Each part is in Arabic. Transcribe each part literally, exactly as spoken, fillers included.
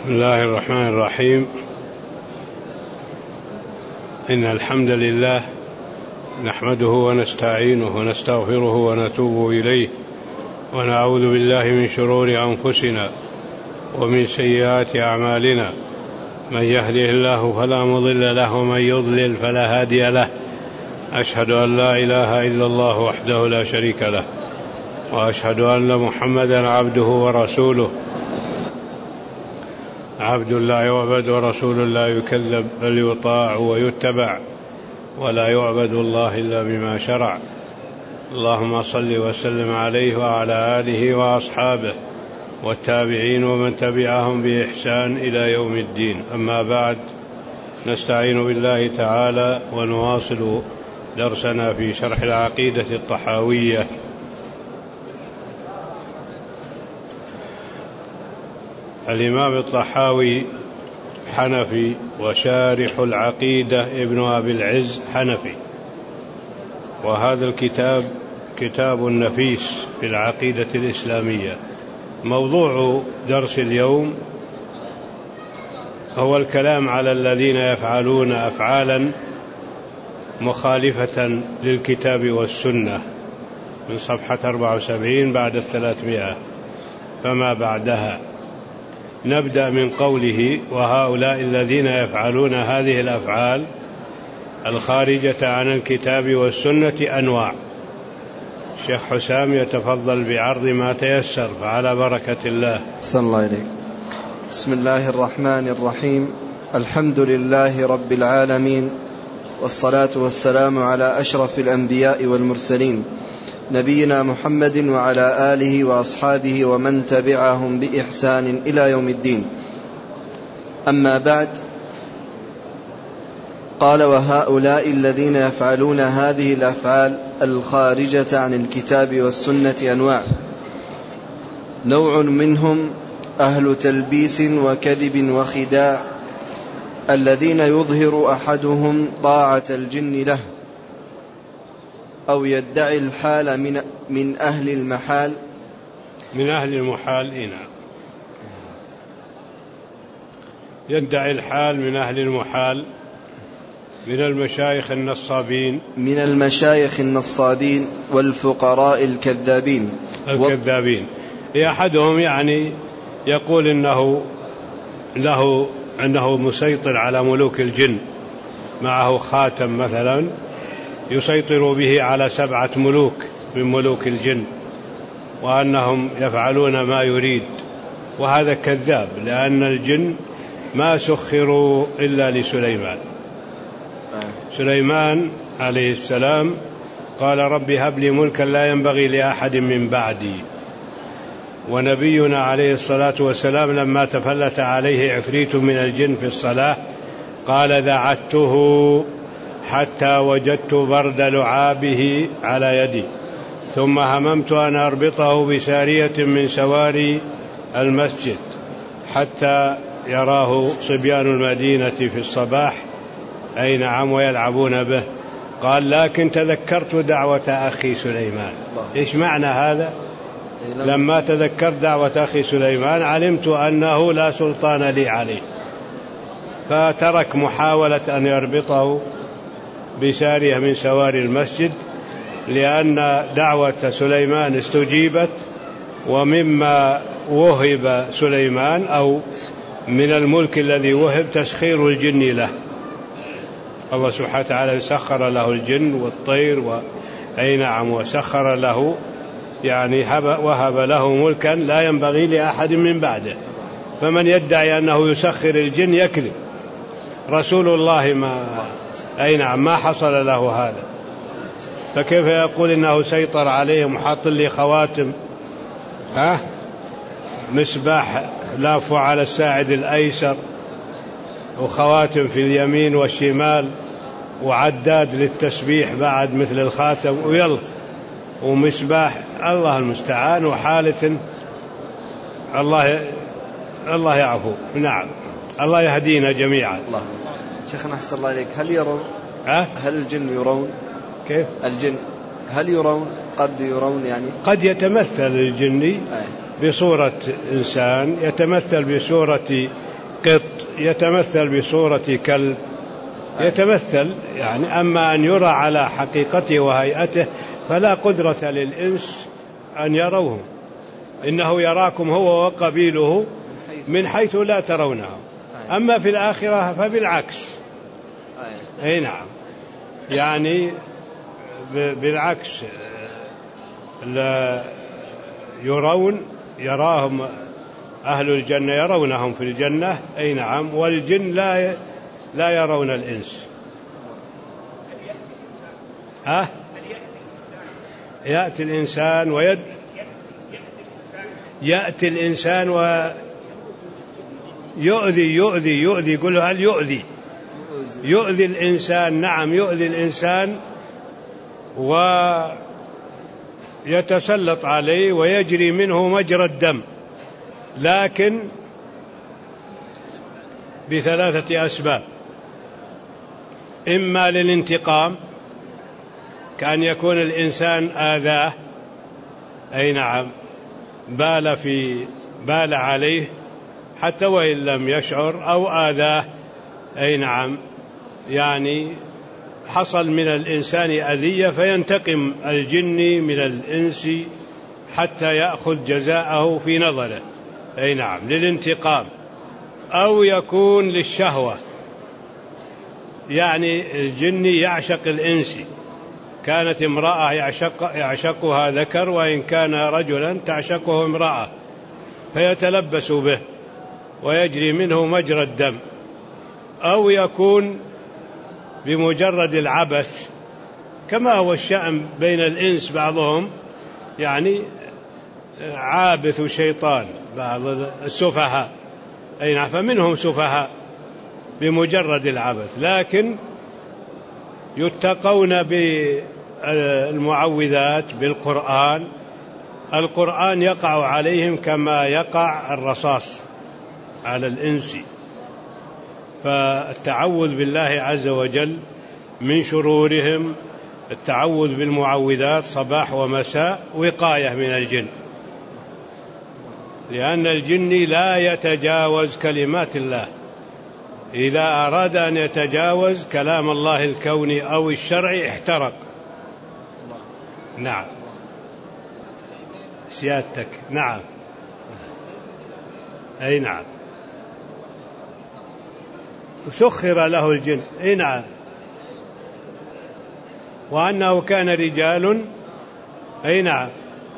بسم الله الرحمن الرحيم. إن الحمد لله نحمده ونستعينه ونستغفره ونتوب إليه، ونعوذ بالله من شرور أنفسنا ومن سيئات أعمالنا. من يهده الله فلا مضل له ومن يضلل فلا هادي له. أشهد أن لا إله إلا الله وحده لا شريك له، وأشهد أن محمدا عبده ورسوله، عبد الله وعبد ورسول لا يكذب بل يطاع ويتبع، ولا يعبد الله إلا بما شرع. اللهم صل وسلم عليه وعلى آله وأصحابه والتابعين ومن تبعهم بإحسان إلى يوم الدين. أما بعد، نستعين بالله تعالى ونواصل درسنا في شرح العقيدة الطحاوية. الإمام الطحاوي حنفي، وشارح العقيدة ابن أبي العز حنفي، وهذا الكتاب كتاب نفيس في العقيدة الإسلامية. موضوع درس اليوم هو الكلام على الذين يفعلون أفعالا مخالفة للكتاب والسنة، من صفحة أربعة وسبعين بعد الثلاثمائة فما بعدها. نبدأ من قوله: وهؤلاء الذين يفعلون هذه الأفعال الخارجة عن الكتاب والسنة أنواع. الشيخ حسام يتفضل بعرض ما تيسر، فعلى بركة الله. صلى الله عليك. بسم الله الرحمن الرحيم. الحمد لله رب العالمين، والصلاة والسلام على أشرف الأنبياء والمرسلين، نبينا محمد وعلى آله وأصحابه ومن تبعهم بإحسان إلى يوم الدين. أما بعد، قال: وهؤلاء الذين يفعلون هذه الأفعال الخارجة عن الكتاب والسنة أنواع. نوع منهم أهل تلبيس وكذب وخداع، الذين يظهر أحدهم طاعة الجن له، أو يدعي الحال من, من أهل المحال من أهل المحال إنا يدعي الحال من أهل المحال من المشايخ النصابين من المشايخ النصابين والفقراء الكذابين الكذابين أحدهم يعني يقول إنه له أنه مسيطر على ملوك الجن، معه خاتم مثلا يسيطر به على سبعة ملوك من ملوك الجن، وأنهم يفعلون ما يريد. وهذا كذاب، لأن الجن ما سخروا إلا لسليمان. سليمان عليه السلام قال: رب هب لي ملكا لا ينبغي لأحد من بعدي. ونبينا عليه الصلاة والسلام لما تفلت عليه عفريت من الجن في الصلاة قال: دعته حتى وجدت برد لعابه على يدي، ثم هممت أن أربطه بسارية من سواري المسجد حتى يراه صبيان المدينة في الصباح، أي نعم، ويلعبون به. قال: لكن تذكرت دعوة أخي سليمان. إيش معنى هذا؟ لما تذكرت دعوة أخي سليمان علمت أنه لا سلطان لي عليه، فترك محاولة أن يربطه بسارية من سواري المسجد، لأن دعوة سليمان استجيبت. ومما وهب سليمان أو من الملك الذي وهب تسخير الجن له. الله سبحانه وتعالى سخر له الجن والطير و... أي نعم، وسخر له يعني وهب له ملكا لا ينبغي لأحد من بعده. فمن يدعي أنه يسخر الجن يكذب. رسول الله ما أي نعم ما حصل له هذا، فكيف يقول إنه سيطر عليهم وحاط لي خواتم، ها مصباح لاف على الساعد الأيسر، وخواتم في اليمين والشمال، وعداد للتسبيح بعد مثل الخاتم، ويلا ومصباح. الله المستعان، وحالة الله الله يعفو. نعم، الله يهدينا جميعا. الله. شيخنا أحسن الله إليك، هل يرون أه؟ هل الجن يرون؟ كيف الجن هل يرون؟ قد يرون يعني قد يتمثل الجني بصورة إنسان، يتمثل بصورة قط يتمثل بصورة كلب يتمثل يعني، أما أن يرى على حقيقته وهيئته فلا قدرة للإنس أن يروه، إنه يراكم هو وقبيله من حيث لا ترونه. أما في الآخرة فبالعكس، أي نعم، يعني بالعكس، لا يرون يراهم أهل الجنة يرونهم في الجنة، أي نعم، والجن لا لا يرون الإنس. ها؟ يأتي الإنسان ويد يأتي الإنسان ويؤذي يؤذي يؤذي يقول هل يؤذي يؤذي الإنسان، نعم يؤذي الإنسان ويتسلط عليه ويجري منه مجرى الدم، لكن بثلاثة أسباب: إما للانتقام، كأن يكون الإنسان آذاه، أي نعم، بال في بال عليه حتى وإن لم يشعر، أو آذاه، أي نعم، يعني حصل من الإنسان أذية فينتقم الجن من الإنس حتى يأخذ جزاءه في نظره، أي نعم، للانتقام. أو يكون للشهوة، يعني الجن يعشق الإنس، كانت امرأة يعشق يعشقها ذكر، وإن كان رجلا تعشقه امرأة، فيتلبس به ويجري منه مجرى الدم. أو يكون بمجرد العبث، كما هو الشأن بين الإنس، بعضهم يعني عابث شيطان، بعض السفهاء، أي نعم، فمنهم سفهاء بمجرد العبث، لكن يتقون بالمعوذات بالقرآن، القرآن يقع عليهم كما يقع الرصاص على الإنس. فالتعوذ بالله عز وجل من شرورهم، التعوذ بالمعوذات صباح ومساء، وقاية من الجن، لأن الجن لا يتجاوز كلمات الله، إذا أراد أن يتجاوز كلام الله الكوني أو الشرعي احترق. نعم سيادتك، نعم، أي نعم، سخر له الجن، أي نعم، وأنه كان رجال، أي نعم،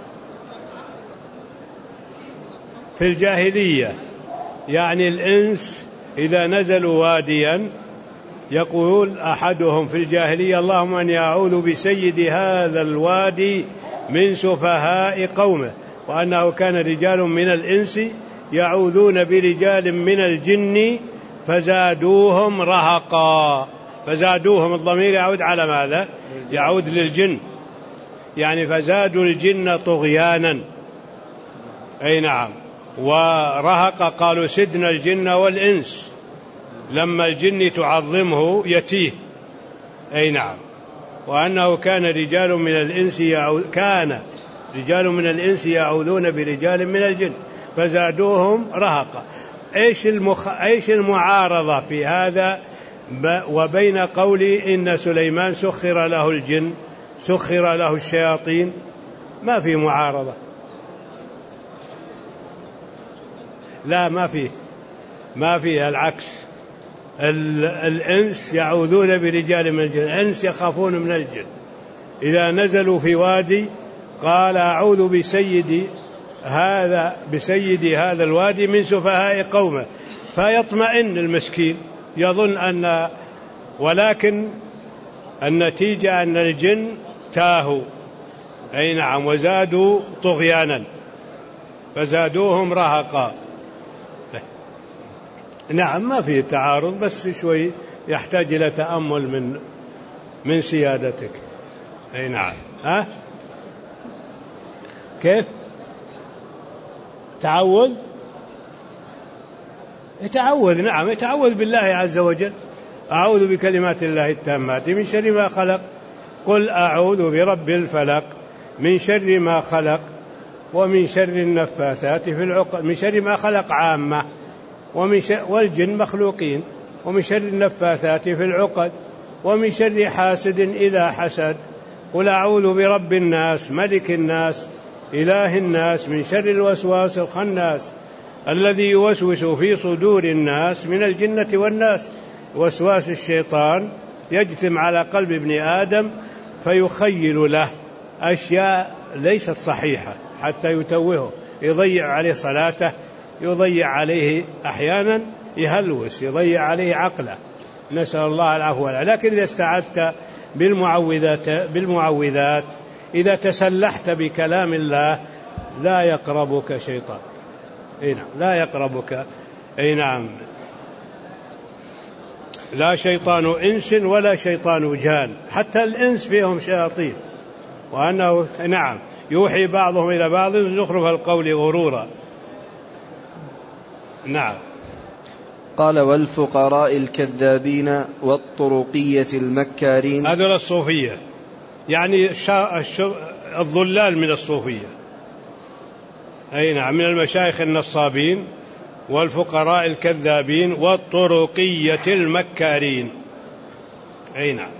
في الجاهلية، يعني الإنس إذا نزلوا واديا يقول أحدهم في الجاهلية: اللهم أني أعوذ بسيد هذا الوادي من سفهاء قومه، وأنه كان رجال من الإنس يعوذون برجال من الجن فزادوهم رهقا. فزادوهم، الضمير يعود على ماذا؟ يعود للجن، يعني فزادوا الجن طغيانا، أي نعم. ورهق قالوا سدنا الجن والإنس، لما الجن تعظمه يتيه، أي نعم. وأنه كان رجال من الإنس يعو... كان رجال من الإنس يعوذون برجال من الجن فزادوهم رهقا. إيش المخ... إيش المعارضة في هذا ب... وبين قولي إن سليمان سخر له الجن سخر له الشياطين؟ ما في معارضة، لا ما فيه ما فيه العكس. الإنس يعوذون برجال من الجن، الإنس يخافون من الجن. إذا نزلوا في وادي قال أعوذ بسيد هذا بسيد هذا الوادي من سفهاء قومه، فيطمئن المسكين يظن أن، ولكن النتيجة أن الجن تاهوا، أي نعم، وزادوا طغيانا فزادوهم رهقا. نعم ما فيه تعارض، بس شوي يحتاج إلى تأمل من من سيادتك. أي نعم. ها كيف تعوذ؟ يتعوذ، نعم، يتعوذ بالله عز وجل. أعوذ بكلمات الله التامات من شر ما خلق، قل أعوذ برب الفلق من شر ما خلق ومن شر النفاثات في العقد، من شر ما خلق عامة، ومن شر والجن مخلوقين، ومن شر النفاثات في العقد، ومن شر حاسد إذا حسد. قل أعوذ برب الناس ملك الناس إله الناس من شر الوسواس الخناس الذي يوسوس في صدور الناس من الجنة والناس. وسواس الشيطان يجثم على قلب ابن آدم فيخيل له أشياء ليست صحيحة حتى يتوهه، يضيع عليه صلاته، يضيع عليه أحيانا يهلوس، يضيع عليه عقله، نسأل الله العفو. لكن إذا استعذت بالمعوذات, بالمعوذات إذا تسلحت بكلام الله لا يقربك شيطان. أي نعم، لا يقربك. أي نعم، لا شيطان إنس ولا شيطان جان، حتى الإنس فيهم شياطين، وأنه نعم يوحي بعضهم إلى بعض زخرف القول غرورا. نعم. قال والفقراء الكذابين والطرقية المكارين. هذول الصوفية، يعني الضلال من الصوفية. أي نعم، من المشايخ النصابين والفقراء الكذابين والطرقية المكارين. أي نعم.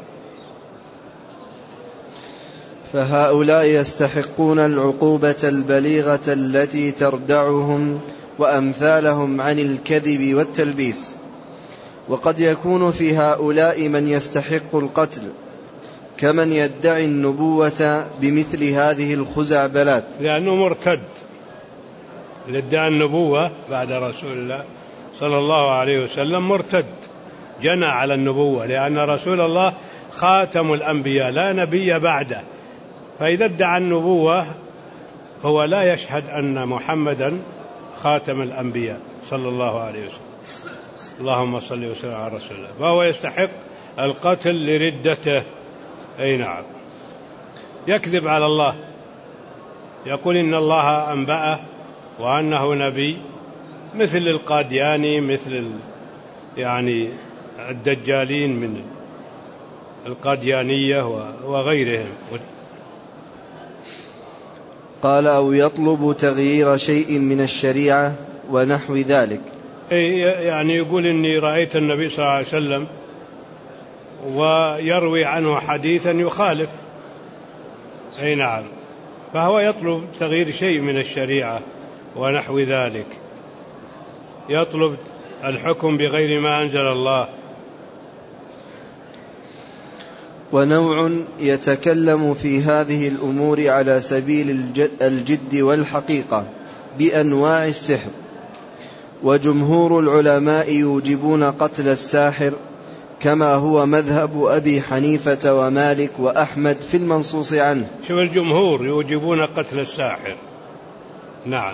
فهؤلاء يستحقون العقوبة البليغة التي تردعهم وأمثالهم عن الكذب والتلبيس. وقد يكون في هؤلاء من يستحق القتل كمن يدعي النبوة بمثل هذه الخزعبلات، لأنه مرتد. ادعى النبوة بعد رسول الله صلى الله عليه وسلم مرتد، جنى على النبوة، لأن رسول الله خاتم الأنبياء لا نبي بعده. فإذا ادعى النبوة هو لا يشهد أن محمدا خاتم الأنبياء صلى الله عليه وسلم. اللهم صل وسلم على رسول الله. فهو يستحق القتل لردته. أي نعم، يكذب على الله، يقول إن الله أنبأه وأنه نبي، مثل القادياني، مثل يعني الدجالين من القاديانية وغيرهم. قال أو يطلب تغيير شيء من الشريعة ونحو ذلك. يعني يقول إني رأيت النبي صلى الله عليه وسلم ويروي عنه حديثا يخالف. أي نعم، فهو يطلب تغيير شيء من الشريعة ونحو ذلك، يطلب الحكم بغير ما أنزل الله. ونوع يتكلم في هذه الأمور على سبيل الجد والحقيقة بأنواع السحر. وجمهور العلماء يوجبون قتل الساحر كما هو مذهب أبي حنيفة ومالك وأحمد في المنصوص عنه. شوف، الجمهور يوجبون قتل الساحر. نعم.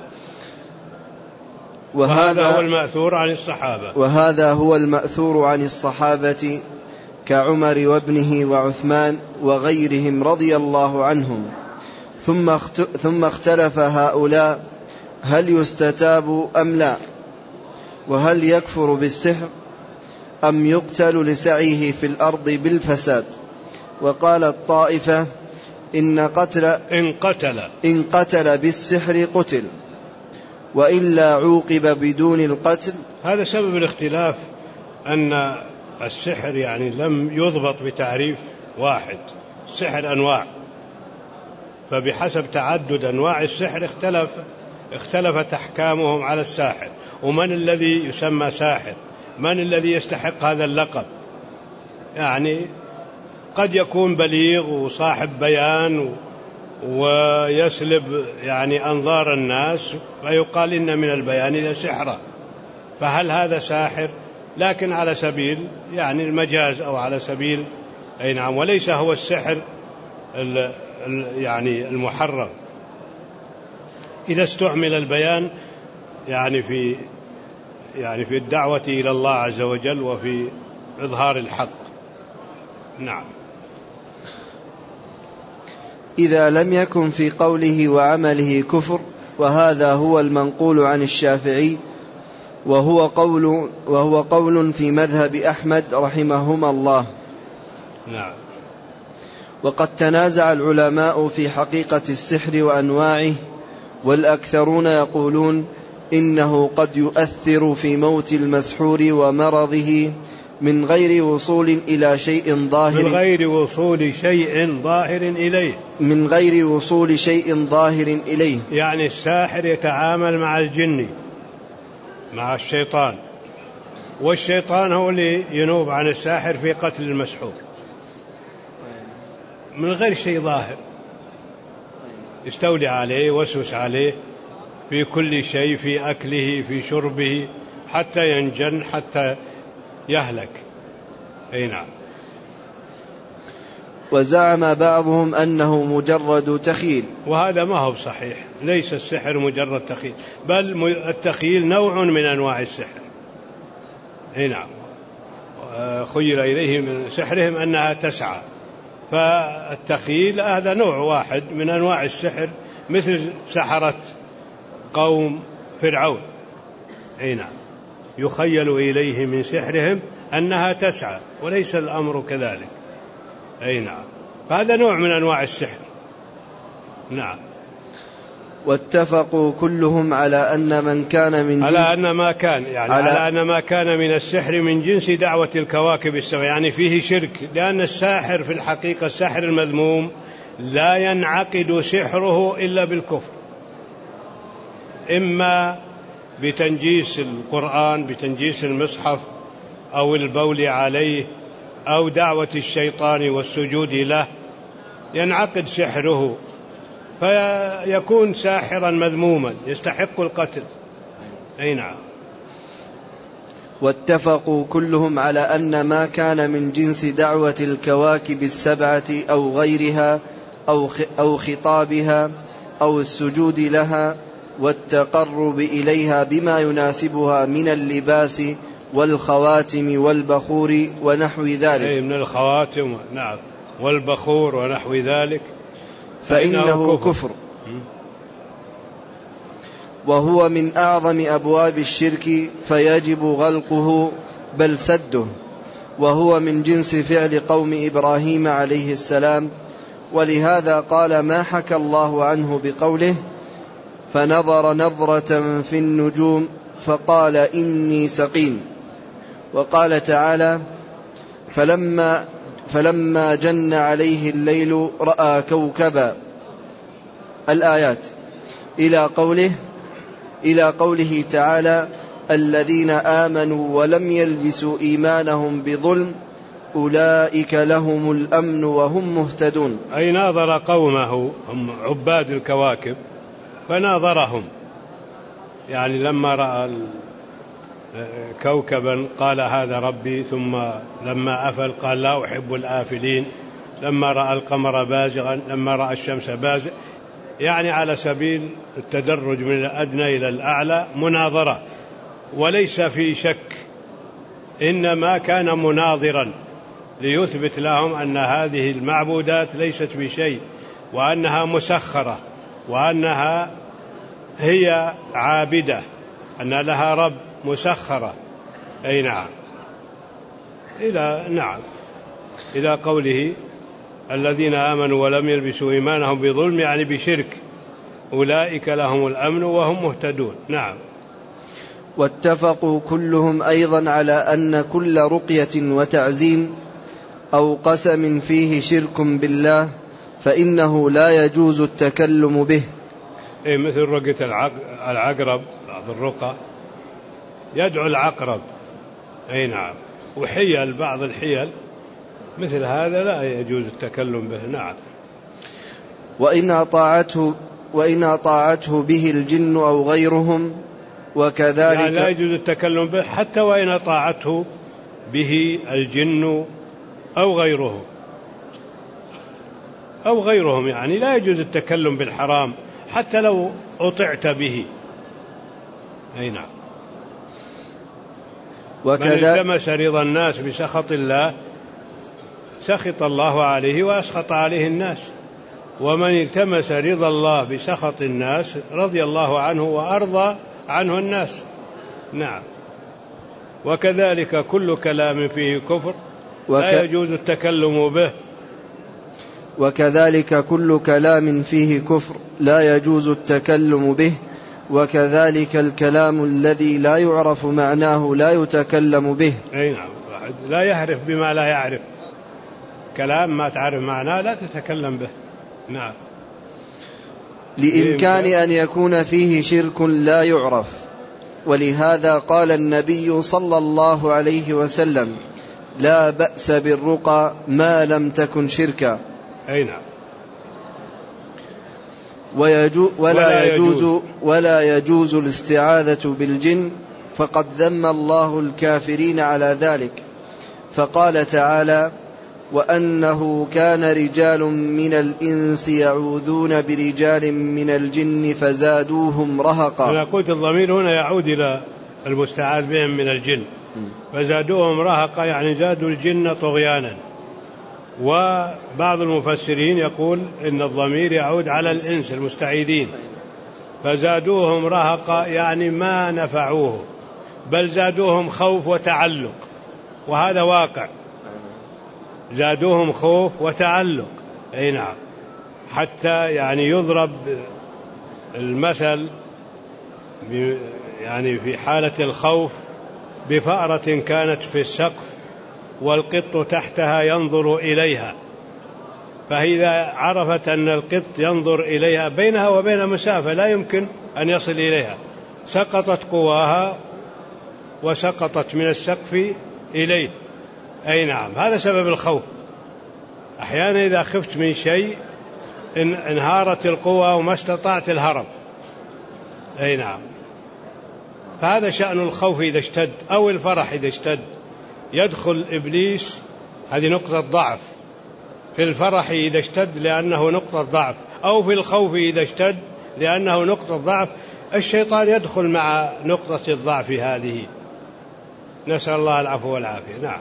وهذا هو المأثور عن الصحابة. وهذا هو المأثور عن الصحابة كعمر وابنه وعثمان وغيرهم رضي الله عنهم. ثم ثم اختلف هؤلاء هل يستتاب أم لا، وهل يكفر بالسحر أم يقتل لسعيه في الأرض بالفساد. وقال الطائفة إن قتل إن قتل إن قتل بالسحر قتل، وإلا عوقب بدون القتل. هذا سبب الاختلاف، أن السحر يعني لم يضبط بتعريف واحد، السحر أنواع، فبحسب تعدد أنواع السحر اختلف اختلفت أحكامهم على الساحر. ومن الذي يسمى ساحر؟ من الذي يستحق هذا اللقب؟ يعني قد يكون بليغ وصاحب بيان ويسلب يعني أنظار الناس فيقال إن من البيان لسحرا، فهل هذا ساحر؟ لكن على سبيل يعني المجاز أو على سبيل أي نعم، وليس هو السحر ال ال يعني المحرم إذا استعمل البيان يعني في يعني في الدعوة إلى الله عز وجل وفي إظهار الحق. نعم. إذا لم يكن في قوله وعمله كفر، وهذا هو المنقول عن الشافعي، وهو قول وهو قول في مذهب أحمد رحمهما الله. نعم. وقد تنازع العلماء في حقيقة السحر وأنواعه، والأكثرون يقولون إنه قد يؤثر في موت المسحور ومرضه من غير وصول إلى شيء ظاهر من غير وصول شيء ظاهر إليه من غير وصول شيء ظاهر إليه يعني الساحر يتعامل مع الجن، مع الشيطان، والشيطان هو اللي ينوب عن الساحر في قتل المسحور من غير شيء ظاهر، يستولي عليه، وسوس عليه في كل شيء، في أكله، في شربه، حتى ينجن، حتى يهلك. أي نعم. وزعم بعضهم أنه مجرد تخيل، وهذا ما هو صحيح، ليس السحر مجرد تخيل، بل التخيل نوع من أنواع السحر. أي نعم. خيل إليه من سحرهم أنها تسعى، فالتخيل هذا نوع واحد من أنواع السحر، مثل سحرة قوم فرعون. أي نعم. يخيل إليه من سحرهم أنها تسعى، وليس الأمر كذلك. أي نعم. فهذا نوع من أنواع السحر. نعم. واتفقوا كلهم على أن من كان من على أن ما كان يعني على, على أن ما كان من السحر من جنس دعوة الكواكب السبع، يعني فيه شرك، لأن الساحر في الحقيقة الساحر المذموم لا ينعقد سحره إلا بالكفر، إما بتنجيس القرآن، بتنجيس المصحف، أو البول عليه، أو دعوة الشيطان والسجود له، ينعقد سحره فيكون ساحرا مذموما يستحق القتل. أي نعم. واتفقوا كلهم على أن ما كان من جنس دعوة الكواكب السبعة أو غيرها أو خطابها أو السجود لها والتقرب إليها بما يناسبها من اللباس والخواتم والبخور ونحو ذلك. أي من الخواتم، نعم، والبخور ونحو ذلك، فإنه كفر, كفر. وهو من أعظم أبواب الشرك، فيجب غلقه بل سده، وهو من جنس فعل قوم إبراهيم عليه السلام. ولهذا قال ما حكى الله عنه بقوله فنظر نظرة في النجوم فقال إني سقيم. وقال تعالى فلما, فلما جن عليه الليل رأى كوكبا، الآيات، إلى قوله إلى قوله تعالى الذين آمنوا ولم يلبسوا إيمانهم بظلم أولئك لهم الأمن وهم مهتدون. أي ناظر قومه هم عباد الكواكب فناظرهم، يعني لما رأى كوكبا قال هذا ربي، ثم لما أفل قال لا أحب الآفلين، لما رأى القمر بازغا، لما رأى الشمس بازغ، يعني على سبيل التدرج من الأدنى إلى الأعلى، مناظرة، وليس في شك، إنما كان مناظرا ليثبت لهم أن هذه المعبودات ليست بشيء، وأنها مسخرة، وأنها هي عابدة، أن لها رب مسخرة. أي نعم. إلى نعم إلى قوله الذين آمنوا ولم يلبسوا إيمانهم بظلم، يعني بشرك، أولئك لهم الأمن وهم مهتدون. نعم. واتفقوا كلهم أيضا على أن كل رقية وتعزيم أو قسم فيه شرك بالله فإنه لا يجوز التكلم به. إيه مثل رقية العقرب، بعض الرقى يدعو العقرب. أي نعم. وحيل، بعض الحيل مثل هذا لا يجوز التكلم به. نعم. وإن أطاعته, وإن أطاعته به الجن أو غيرهم وكذلك، يعني لا يجوز التكلم به حتى وإن أطاعته به الجن أو غيرهم أو غيرهم يعني لا يجوز التكلم بالحرام حتى لو أطعت به. أي نعم. من التمس رضا الناس بسخط الله سخط الله عليه وأسخط عليه الناس، ومن التمس رضا الله بسخط الناس رضي الله عنه وأرضى عنه الناس. نعم. وكذلك كل كلام فيه كفر وك... لا يجوز التكلم به. وكذلك كل كلام فيه كفر لا يجوز التكلم به، وكذلك الكلام الذي لا يعرف معناه لا يتكلم به. أي نعم، لا يعرف بما لا يعرف، كلام ما تعرف معناه لا تتكلم به. نعم. لإمكان أن يكون فيه شرك لا يعرف، ولهذا قال النبي صلى الله عليه وسلم: لا بأس بالرقى ما لم تكن شركا. أي نعم. ويجو ولا يجوز ولا يجوز الاستعاذة بالجن، فقد ذم الله الكافرين على ذلك، فقال تعالى: وأنه كان رجال من الإنس يعوذون برجال من الجن فزادوهم رهقا. أنا قلت الضمير هنا يعود إلى المستعاذ بهم من الجن، فزادوهم رهقا يعني زادوا الجن طغيانا. وبعض المفسرين يقول إن الضمير يعود على الإنس المستعيذين، فزادوهم رهقا يعني ما نفعوه، بل زادوهم خوف وتعلق، وهذا واقع، زادوهم خوف وتعلق. أي نعم، حتى يعني يضرب المثل يعني في حالة الخوف بفأرة كانت في السقف والقط تحتها ينظر إليها، فإذا عرفت أن القط ينظر إليها بينها وبين مسافة لا يمكن أن يصل إليها، سقطت قواها وسقطت من السقف إليه. أي نعم، هذا سبب الخوف. أحيانا إذا خفت من شيء انهارت القوى وما استطعت الهرب. أي نعم، فهذا شأن الخوف إذا اشتد، أو الفرح إذا اشتد يدخل إبليس، هذه نقطة ضعف في الفرح إذا اشتد لأنه نقطة ضعف، أو في الخوف إذا اشتد لأنه نقطة ضعف، الشيطان يدخل مع نقطة الضعف هذه. نسأل الله العفو والعافية. نعم.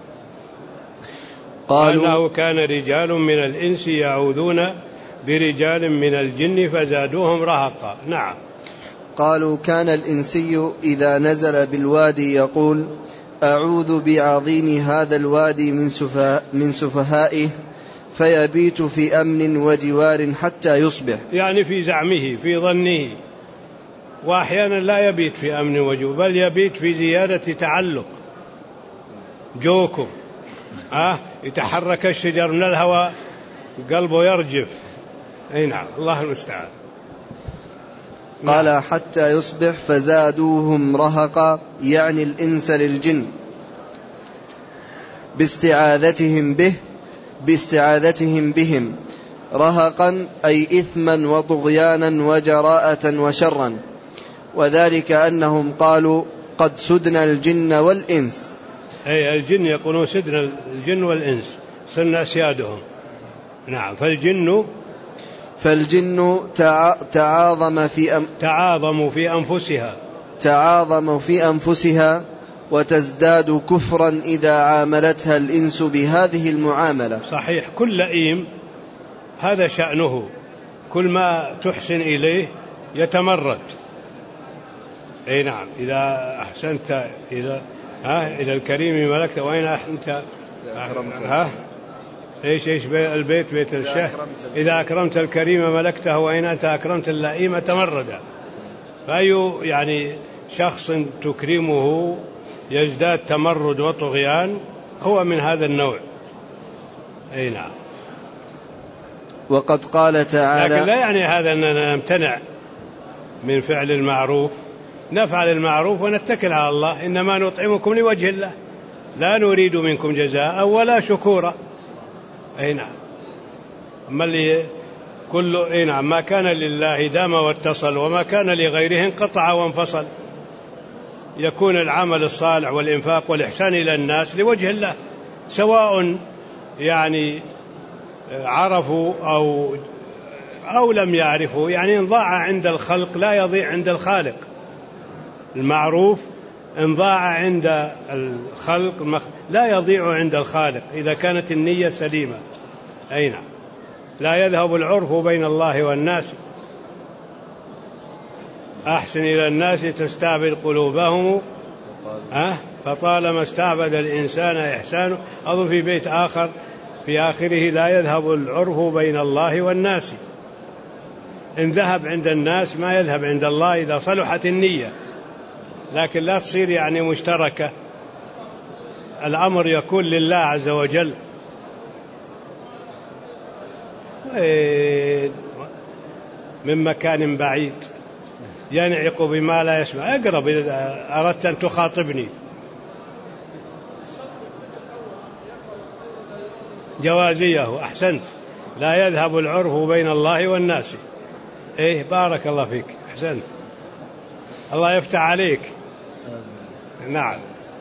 قالوا أنه كان رجال من الإنس يعوذون برجال من الجن فزادوهم رهقا. نعم. قالوا كان الإنسي إذا نزل بالوادي يقول: أعوذ بعظيم هذا الوادي من, سفه من سفهائه، فيبيت في أمن وجوار حتى يصبح. يعني في زعمه، في ظنه، وأحيانا لا يبيت في أمن وجوار، بل يبيت في زيادة تعلق. جوكم آه يتحرك الشجر من الهواء قلبه يرجف. أي نعم، الله المستعان. قال: حتى يصبح فزادوهم رهقا، يعني الإنس للجن، باستعاذتهم به باستعاذتهم بهم رهقا، أي إثما وطغيانا وجراءة وشرا، وذلك أنهم قالوا: قد سدنا الجن والإنس. أي الجن يقولون سدنا الجن والإنس، صرنا أسيادهم. نعم. فالجن فالجن تعاظم في أم تعاظموا في أنفسها تعاظموا في أنفسها وتزداد كفرا إذا عاملتها الإنس بهذه المعاملة. صحيح، كل لئيم هذا شأنه، كل ما تحسن إليه يتمرد. أي نعم، إذا أحسنت إلى ها إلى الكريم ملكت، وإن أنت ها إيش إيش البيت بيت الشاه، إذا أكرمت الكريم ملكته، وإن أنت أكرمت اللئيم تمردا. فأي يعني شخص تكرمه يزداد تمرد وطغيان هو من هذا النوع. أي نعم. وقد قال تعالى: لكن لا يعني هذا أننا نمتنع من فعل المعروف، نفعل المعروف ونتكل على الله، إنما نطعمكم لوجه الله لا نريد منكم جزاء ولا شكورا. أي نعم. أما اللي كل أي نعم ما كان لله دام واتصل، وما كان لغيره انقطع وانفصل. يكون العمل الصالح والإنفاق والإحسان إلى الناس لوجه الله، سواء يعني عرفوا أو أو لم يعرفوا، يعني إن ضاع عند الخلق لا يضيع عند الخالق. المعروف إن ضاع عند الخلق لا يضيع عند الخالق إذا كانت النية سليمة. أي نعم. لا يذهب العرف بين الله والناس، أحسن إلى الناس تستعبد قلوبهم أه؟ فطالما استعبد الإنسان إحسانه. أظن في بيت آخر في آخره: لا يذهب العرف بين الله والناس. إن ذهب عند الناس ما يذهب عند الله إذا صلحت النية، لكن لا تصير يعني مشتركة، الأمر يكون لله عز وجل. من مكان بعيد ينعق بما لا يسمع. أقرب إذا أردت أن تخاطبني. جوازيه، أحسنت، لا يذهب العرف بين الله والناس. إيه بارك الله فيك، أحسنت، الله يفتح عليك. نعم.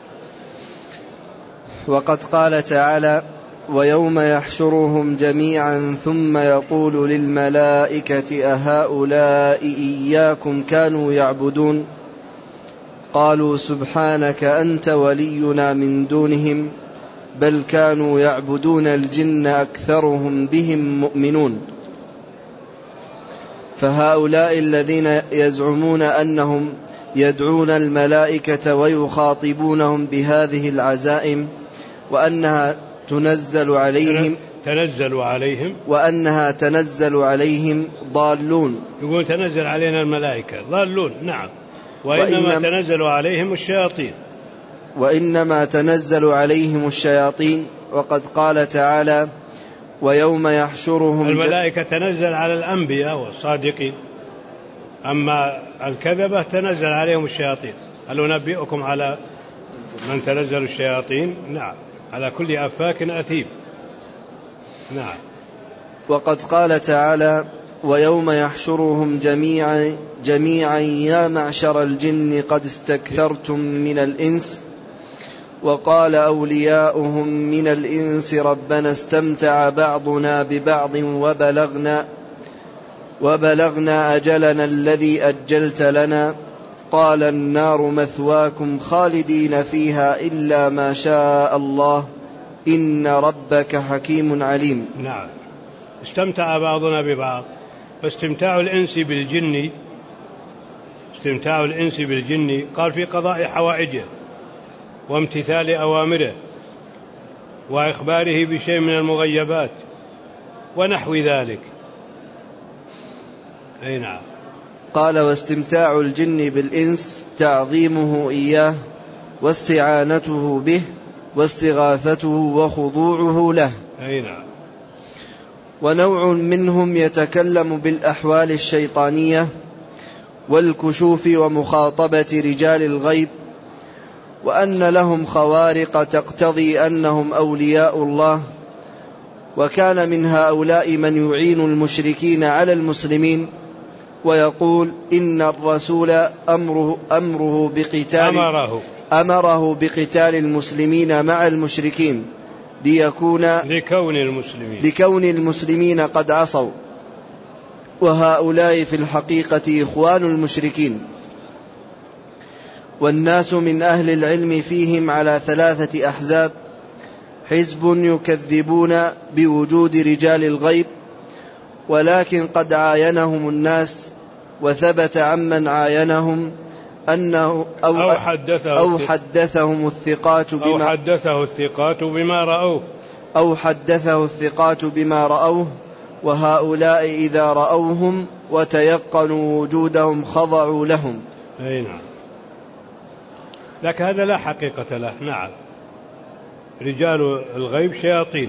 وقد قال تعالى: ويوم يحشرهم جميعا ثم يقول للملائكة أهؤلاء إياكم كانوا يعبدون قالوا سبحانك أنت ولينا من دونهم بل كانوا يعبدون الجن أكثرهم بهم مؤمنون. فهؤلاء الذين يزعمون أنهم يدعون الملائكة ويخاطبونهم بهذه العزائم وأنها تنزل عليهم تنزل عليهم وأنها تنزل عليهم ضالون. يقول تنزل علينا الملائكة ضالون. نعم. وإنما وإنما تنزل عليهم الشياطين وإنما تنزل عليهم الشياطين. وقد قال تعالى: ويوم يحشرهم الملائكة تنزل على الأنبياء والصادقين، أما الكذبة تنزل عليهم الشياطين. هل أنبئكم على من تنزل الشياطين؟ نعم، على كل أفاك أثيم. نعم. وقد قال تعالى: ويوم يحشرهم جميعا جميعا يا معشر الجن قد استكثرتم من الإنس وقال أولياؤهم من الإنس ربنا استمتع بعضنا ببعض وبلغنا وبلغنا أجلنا الذي أجلت لنا قال النار مثواكم خالدين فيها إلا ما شاء الله إن ربك حكيم عليم. نعم. استمتع بعضنا ببعض، فاستمتاع الإنس بالجن استمتاع الإنس بالجن قال في قضاء حوائجه وامتثال أوامره وإخباره بشيء من المغيبات ونحو ذلك. أي نعم. قال: واستمتاع الجن بالإنس تعظيمه إياه واستعانته به واستغاثته وخضوعه له. أي نعم. ونوع منهم يتكلم بالأحوال الشيطانية والكشوف ومخاطبة رجال الغيب، وأن لهم خوارق تقتضي أنهم أولياء الله. وكان من هؤلاء من يعين المشركين على المسلمين ويقول إن الرسول أمره, أمره بقتال أمره. أمره بقتال المسلمين مع المشركين ليكون لكون المسلمين لكون المسلمين قد عصوا، وهؤلاء في الحقيقة إخوان المشركين. والناس من أهل العلم فيهم على ثلاثة أحزاب: حزب يكذبون بوجود رجال الغيب ولكن قد عاينهم الناس وثبت عمن عاينهم أنه أو, أو, حدثه أو حدثهم الثقات بما أو حدثه الثقات بما رأوه أو حدثه الثقات بما رأوه وهؤلاء إذا رأوهم وتيقنوا وجودهم خضعوا لهم. أي نعم. لكن هذا لا حقيقة له. نعم. رجال الغيب شياطين.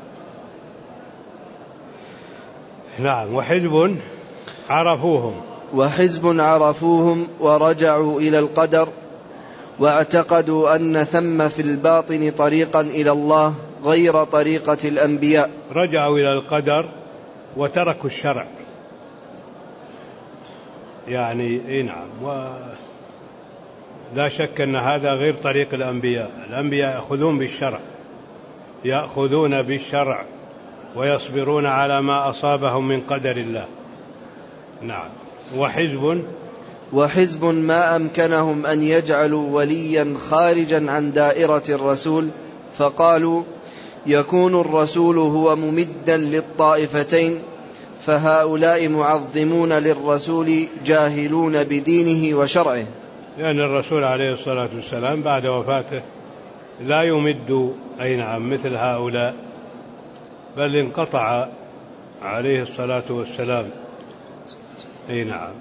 نعم. وحزب عرفوهم وحزب عرفوهم ورجعوا إلى القدر واعتقدوا أن ثم في الباطن طريقا إلى الله غير طريقة الأنبياء. رجعوا إلى القدر وتركوا الشرع، يعني إيه نعم. ولا شك أن هذا غير طريق الأنبياء. الأنبياء يأخذون بالشرع يأخذون بالشرع ويصبرون على ما أصابهم من قدر الله. نعم. وحزب وحزب ما أمكنهم أن يجعلوا وليا خارجا عن دائرة الرسول فقالوا يكون الرسول هو ممدا للطائفتين، فهؤلاء معظمون للرسول جاهلون بدينه وشرعه. لأن الرسول عليه الصلاة والسلام بعد وفاته لا يمد أي نعم مثل هؤلاء، بل انقطع عليه الصلاة والسلام أي نعم.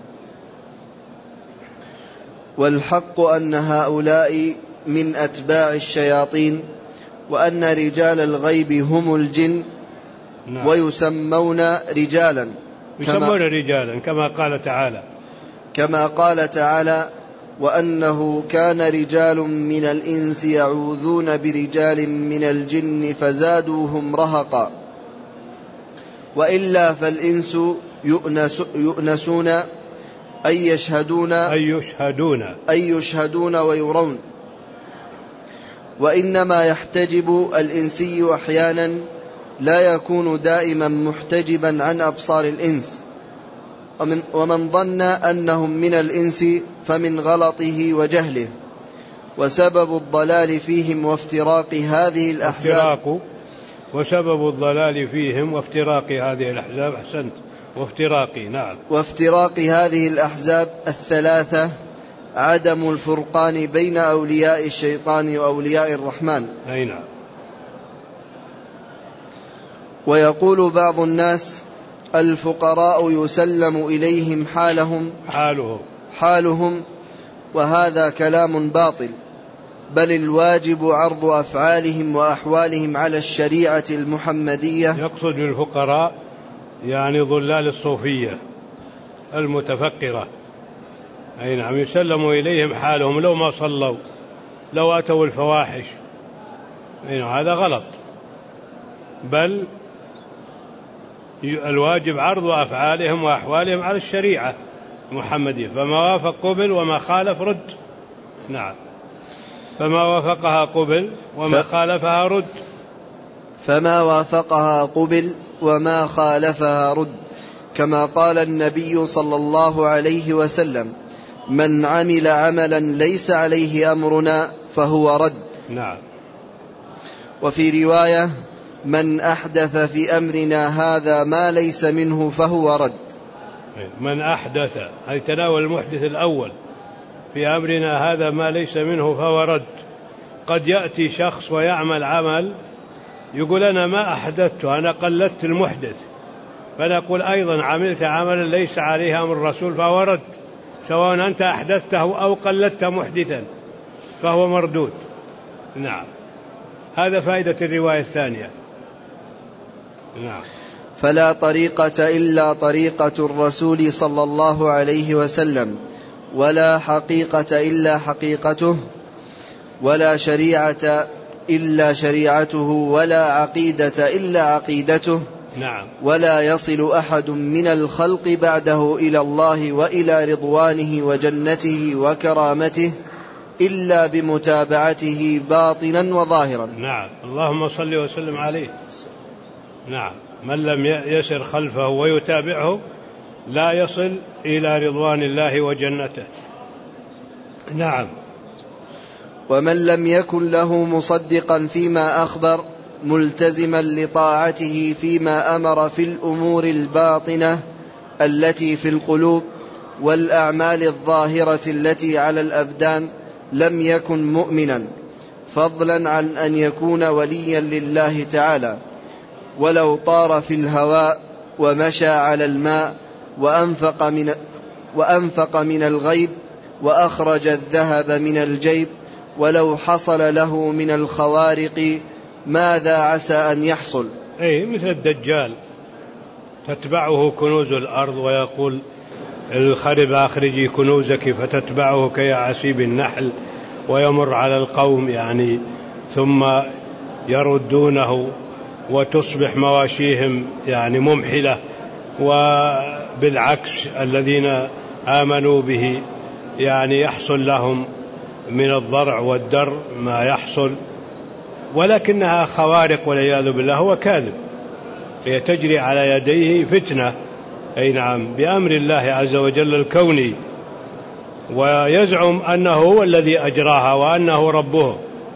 والحق أن هؤلاء من أتباع الشياطين، وأن رجال الغيب هم الجن. نعم. ويسمون رجالا يسمون رجالا كما قال تعالى كما قال تعالى وأنه كان رجال من الإنس يعوذون برجال من الجن فزادوهم رهقا. وإلا فالإنس يؤنس يؤنسون أي يشهدون أي يشهدون أي يشهدون ويرون. وإنما يحتجب الإنسي أحيانا، لا يكون دائما محتجبا عن أبصار الإنس. ومن, ومن ظن أنهم من الإنس فمن غلطه وجهله. وسبب الضلال فيهم وافتراق هذه الأحزاب وسبب الضلال فيهم وافتراق هذه الأحزاب أحسنت وافتراق نعم وافتراق هذه الأحزاب الثلاثة عدم الفرقان بين أولياء الشيطان وأولياء الرحمن. أي نعم. ويقول بعض الناس الفقراء يسلم إليهم حالهم حالهم حالهم وهذا كلام باطل، بل الواجب عرض أفعالهم وأحوالهم على الشريعة المحمدية. يقصد بالفقراء يعني ظلال الصوفية المتفقرة. أي نعم. يسلم إليهم حالهم لو ما صلوا، لو أتوا الفواحش. أي نعم. هذا غلط، بل الواجب عرض أفعالهم وأحوالهم على الشريعة المحمدية، فما وافق قبل وما خالف رد. نعم. فما وافقها قبل وما خالفها رد. فما وافقها قبل وما خالفها رد، كما قال النبي صلى الله عليه وسلم من عمل عملا ليس عليه أمرنا فهو رد. نعم. وفي رواية من أحدث في أمرنا هذا ما ليس منه فهو رد. من أحدث أي تناول المحدث الأول في أمرنا هذا ما ليس منه فهو رد. قد يأتي شخص ويعمل عمل يقول أنا ما أحدثته، أنا قلدت المحدث، فنقول أيضا عملت عملا ليس عليه أمر الرسول فهو رد، سواء أنت أحدثته أو قلدت محدثا فهو مردود. نعم. هذا فائدة الرواية الثانية. نعم. فلا طريقة إلا طريقة الرسول صلى الله عليه وسلم، ولا حقيقة إلا حقيقته، ولا شريعة إلا شريعته، ولا عقيدة إلا عقيدته. نعم. ولا يصل أحد من الخلق بعده إلى الله وإلى رضوانه وجنته وكرامته إلا بمتابعته باطنا وظاهرا. نعم. اللهم صل وسلم عليه. نعم. من لم يسر خلفه ويتابعه لا يصل إلى رضوان الله وجنته. نعم. ومن لم يكن له مصدقا فيما أخبر ملتزما لطاعته فيما أمر في الأمور الباطنة التي في القلوب والأعمال الظاهرة التي على الأبدان لم يكن مؤمنا، فضلا عن أن يكون وليا لله تعالى. ولو طار في الهواء ومشى على الماء وأنفق من, وأنفق من الغيب وأخرج الذهب من الجيب، ولو حصل له من الخوارق ماذا عسى أن يحصل؟ أي مثل الدجال تتبعه كنوز الأرض ويقول الخرب أخرجي كنوزك فتتبعه كيعاسيب النحل، ويمر على القوم يعني ثم يردونه وتصبح مواشيهم يعني ممحلة، وبالعكس الذين آمنوا به يعني يحصل لهم من الضرع والدر ما يحصل، ولكنها خوارق والعياذ بالله. هو كاذب، هي تجري على يديه فتنة. أي نعم. بأمر الله عز وجل الكوني، ويزعم أنه هو الذي أجراها وأنه ربه.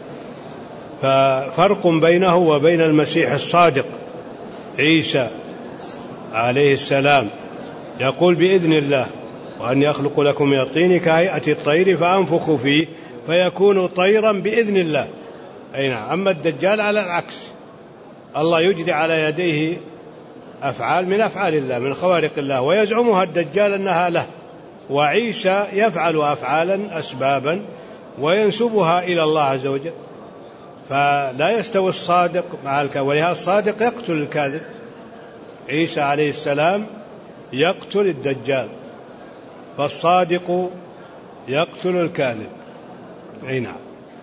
ففرق بينه وبين المسيح الصادق عيسى عليه السلام، يقول بإذن الله وأن يخلق لكم من الطين كهيئة الطير فأنفخ فيه فيكون طيرا بإذن الله. أي نعم. أما الدجال على العكس، الله يجري على يديه أفعال من أفعال الله من خوارق الله، ويزعمها الدجال أنها له، وعيسى يفعل أفعالا أسبابا وينسبها إلى الله عز وجل. فلا يستوي الصادق مع الكاذب، ولهذا الصادق يقتل الكاذب. عيسى عليه السلام يقتل الدجال، فالصادق يقتل الكاذب. أي نعم.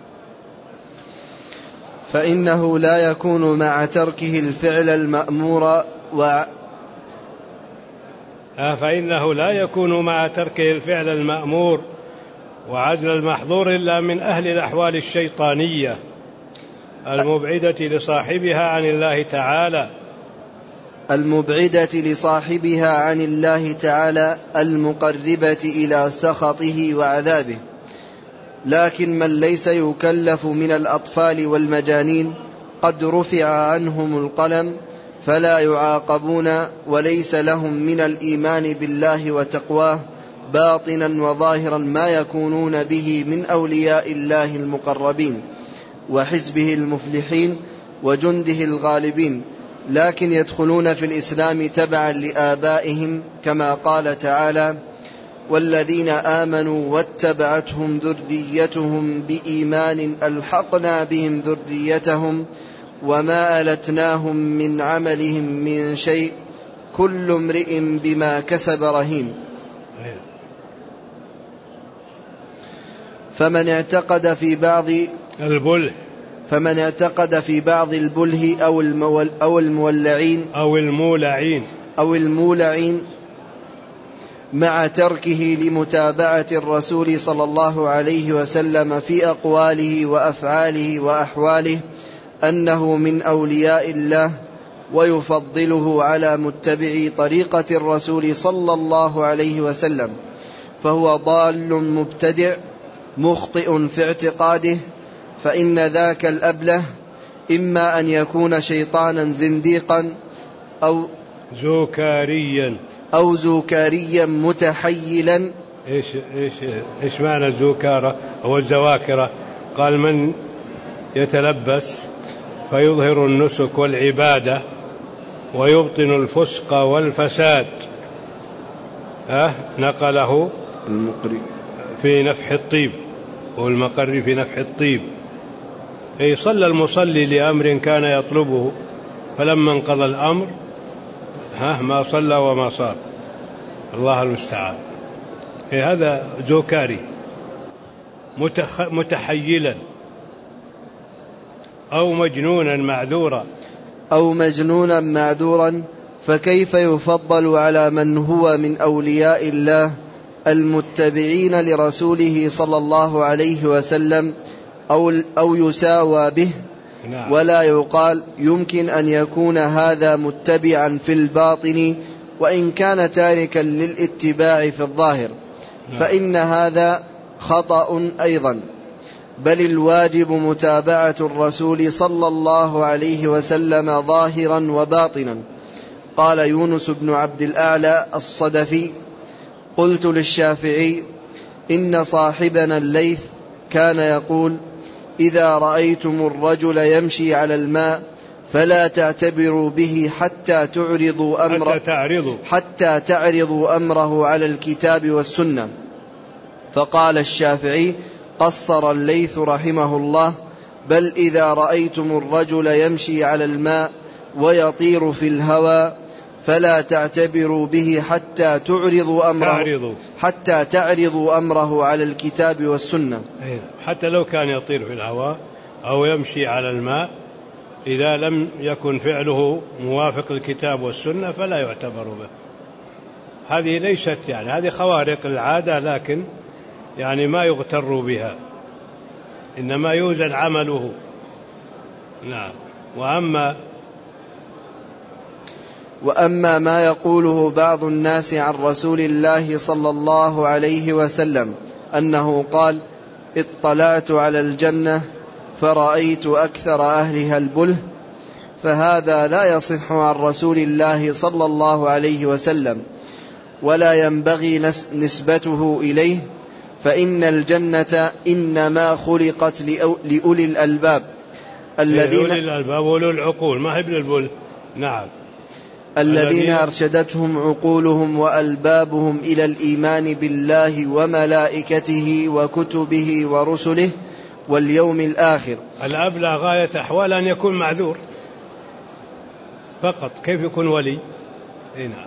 فإنه لا يكون مع تركه الفعل المأمور و فإنه لا يكون مع تركه الفعل المأمور وعزل المحظور إلا من أهل الأحوال الشيطانية المبعدة لصاحبها عن الله تعالى المبعدة لصاحبها عن الله تعالى المقربة إلى سخطه وعذابه. لكن من ليس يكلف من الأطفال والمجانين قد رفع عنهم القلم فلا يعاقبون، وليس لهم من الإيمان بالله وتقواه باطنا وظاهرا ما يكونون به من أولياء الله المقربين وحزبه المفلحين وجنده الغالبين، لكن يدخلون في الإسلام تبعا لآبائهم، كما قال تعالى: والذين آمنوا واتبعتهم ذريتهم بإيمان ألحقنا بهم ذريتهم وما ألتناهم من عملهم من شيء كل امرئ بما كسب رهين. فمن اعتقد في بعض البله فمن اعتقد في بعض البله أو المول أو المولعين أو المولعين أو المولعين مع تركه لمتابعة الرسول صلى الله عليه وسلم في أقواله وأفعاله وأحواله أنه من أولياء الله ويفضله على متبعي طريقة الرسول صلى الله عليه وسلم، فهو ضال مبتدع مخطئ في اعتقاده. فإن ذاك الأبله إما أن يكون شيطانا زنديقا أو زوكاريا أو زوكاريا متحيلا. إيش إيش إيش معنى الزوكارة أو الزواكرة؟ قال: من يتلبس فيظهر النسك والعبادة ويبطن الفسق والفساد. أه نقله المقري في نفح الطيب، والمقري في نفح الطيب. أي صلى المصلي لأمر كان يطلبه، فلما انقضى الأمر ها ما صلى وما صار، الله المستعان. هذا زوكاري متحيلا أو مجنونا معذورا أو مجنونا معذورا فكيف يفضل على من هو من أولياء الله المتبعين لرسوله صلى الله عليه وسلم أو, أو يساوى به؟ نعم. ولا يقال يمكن أن يكون هذا متبعا في الباطن وإن كان تاركا للاتباع في الظاهر. نعم. فإن هذا خطأ أيضا، بل الواجب متابعة الرسول صلى الله عليه وسلم ظاهرا وباطنا. قال يونس بن عبد الأعلى الصدفي: قلت للشافعي: إن صاحبنا الليث كان يقول: إذا رأيتم الرجل يمشي على الماء فلا تعتبروا به حتى تعرضوا أمره, حتى تعرضوا. حتى تعرضوا أمره على الكتاب والسنة. فقال الشافعي: قصر الليث رحمه الله: بل إذا رأيتم الرجل يمشي على الماء ويطير في الهوى فلا تعتبروا به حتى تعرضوا أمره تعرضوا. حتى تعرضوا أمره على الكتاب والسنة. حتى لو كان يطير في الهواء أو يمشي على الماء، إذا لم يكن فعله موافق الكتاب والسنة فلا يعتبر به. هذه ليست يعني هذه خوارق العادة، لكن يعني ما يغتر بها، إنما يوزن عمله. نعم. وأما وأما ما يقوله بعض الناس عن رسول الله صلى الله عليه وسلم أنه قال: اطلعت على الجنة فرأيت أكثر أهلها البله، فهذا لا يصح عن رسول الله صلى الله عليه وسلم، ولا ينبغي نسبته إليه، فإن الجنة إنما خلقت لأولي الألباب الذين أولي الألباب أولي العقول، ما هي بالبل. نعم. الذين أرشدتهم عقولهم وألبابهم إلى الإيمان بالله وملائكته وكتبه ورسله واليوم الآخر. الأبلغ غاية أحوال أن يكون معذور فقط، كيف يكون ولي؟ هنا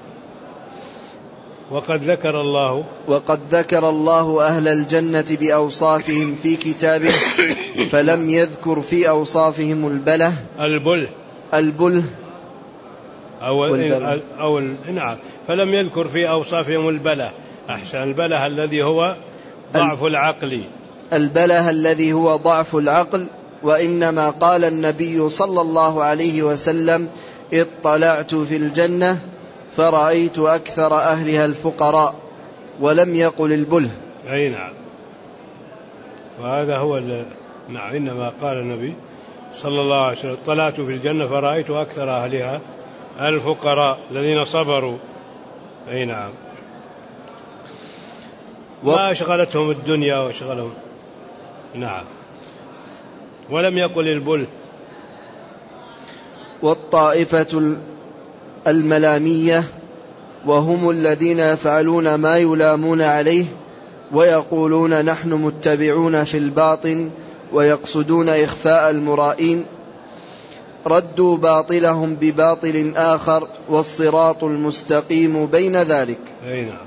وقد ذكر الله وقد ذكر الله أهل الجنة بأوصافهم في كتابه فلم يذكر في أوصافهم البله البله البله أو, أو نعم فلم يذكر في أوصافهم البله. أحسن، البله الذي هو ضعف العقل البله الذي هو ضعف العقل. وإنما قال النبي صلى الله عليه وسلم اطلعت في الجنة فرأيت أكثر أهلها الفقراء، ولم يقل البله. أي نعم، وهذا هو نعم إنما قال النبي صلى الله عليه وسلم اطلعت في الجنة فرأيت أكثر أهلها الفقراء الذين صبروا. أي نعم، ما أشغلتهم الدنيا وأشغلهم. نعم، ولم يقل البل. والطائفة الملامية وهم الذين يفعلون ما يلامون عليه ويقولون نحن متبعون في الباطن ويقصدون إخفاء المرائين، ردوا باطلهم بباطل آخر والصراط المستقيم بين ذلك. أي نعم.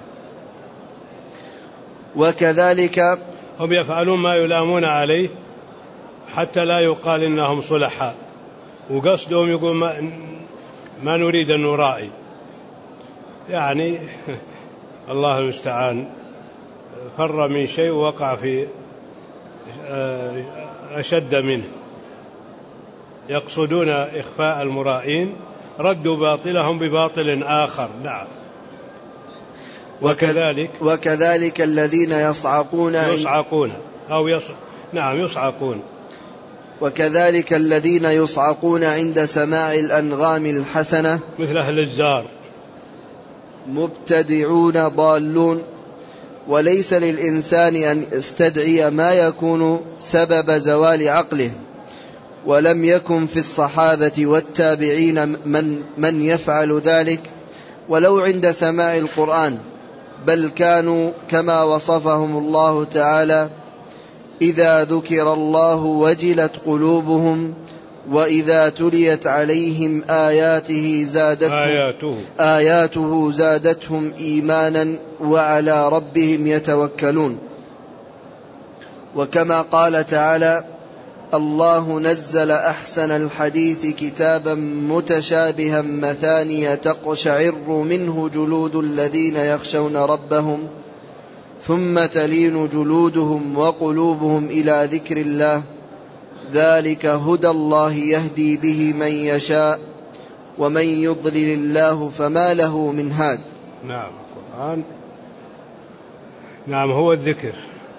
وكذلك هم يفعلون ما يلامون عليه حتى لا يقال إنهم صلحاء، وقصدهم يقول ما, ما نريد أن نرائي، يعني الله المستعان، فر من شيء وقع في أشد منه. يقصدون إخفاء المرائين، ردوا باطلهم بباطل آخر. نعم. وكذلك وكذلك الذين يصعقون يصعقون أو يص... نعم يصعقون وكذلك الذين يصعقون عند سماع الأنغام الحسنة مثل أهل الزار مبتدعون ضالون. وليس للإنسان أن يستدعي ما يكون سبب زوال عقله، ولم يكن في الصحابة والتابعين من, من يفعل ذلك ولو عند سماع القرآن، بل كانوا كما وصفهم الله تعالى إذا ذكر الله وجلت قلوبهم وإذا تليت عليهم آياته زادتهم, آياته. آياته زادتهم إيمانا وعلى ربهم يتوكلون. وكما قال تعالى الله نزل أحسن الحديث كتابا متشابها مثانية تقشعر منه جلود الذين يخشون ربهم ثم تلين جلودهم وقلوبهم إلى ذكر الله ذلك هدى الله يهدي به من يشاء ومن يضلل الله فما له من هاد. نعم، القرآن نعم هو الذكر.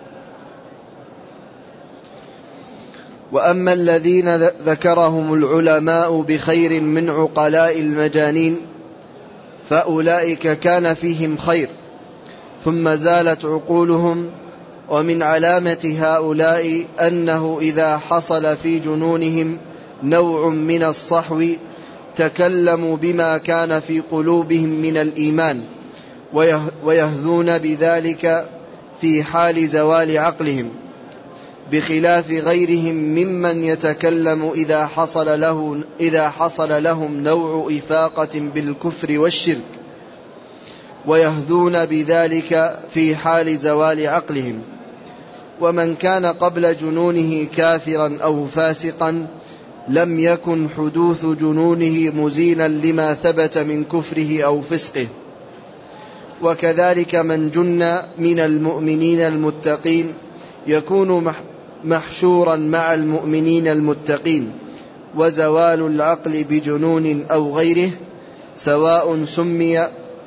وأما الذين ذكرهم العلماء بخير من عقلاء المجانين فأولئك كان فيهم خير ثم زالت عقولهم. ومن علامة هؤلاء أنه إذا حصل في جنونهم نوع من الصحو تكلموا بما كان في قلوبهم من الإيمان ويهذون بذلك في حال زوال عقلهم، بخلاف غيرهم ممن يتكلم إذا حصل له إذا حصل لهم نوع إفاقة بالكفر والشرك، ويهذون بذلك في حال زوال عقلهم. ومن كان قبل جنونه كافرا أو فاسقا لم يكن حدوث جنونه مزينا لما ثبت من كفره أو فسقه. وكذلك من جن من المؤمنين المتقين يكون محشورا مع المؤمنين المتقين، وزوال العقل بجنون أو غيره سواء سمي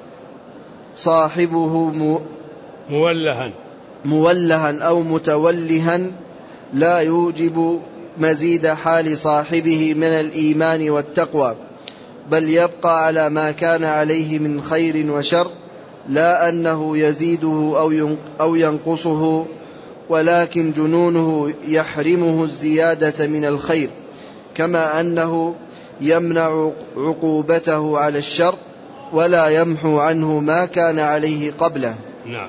صاحبه مولها مولها أو متولها لا يوجب مزيد حال صاحبه من الإيمان والتقوى، بل يبقى على ما كان عليه من خير وشر، لا أنه يزيده أو ينقصه، ولكن جنونه يحرمه الزيادة من الخير، كما أنه يمنع عقوبته على الشر ولا يمحو عنه ما كان عليه قبله. نعم.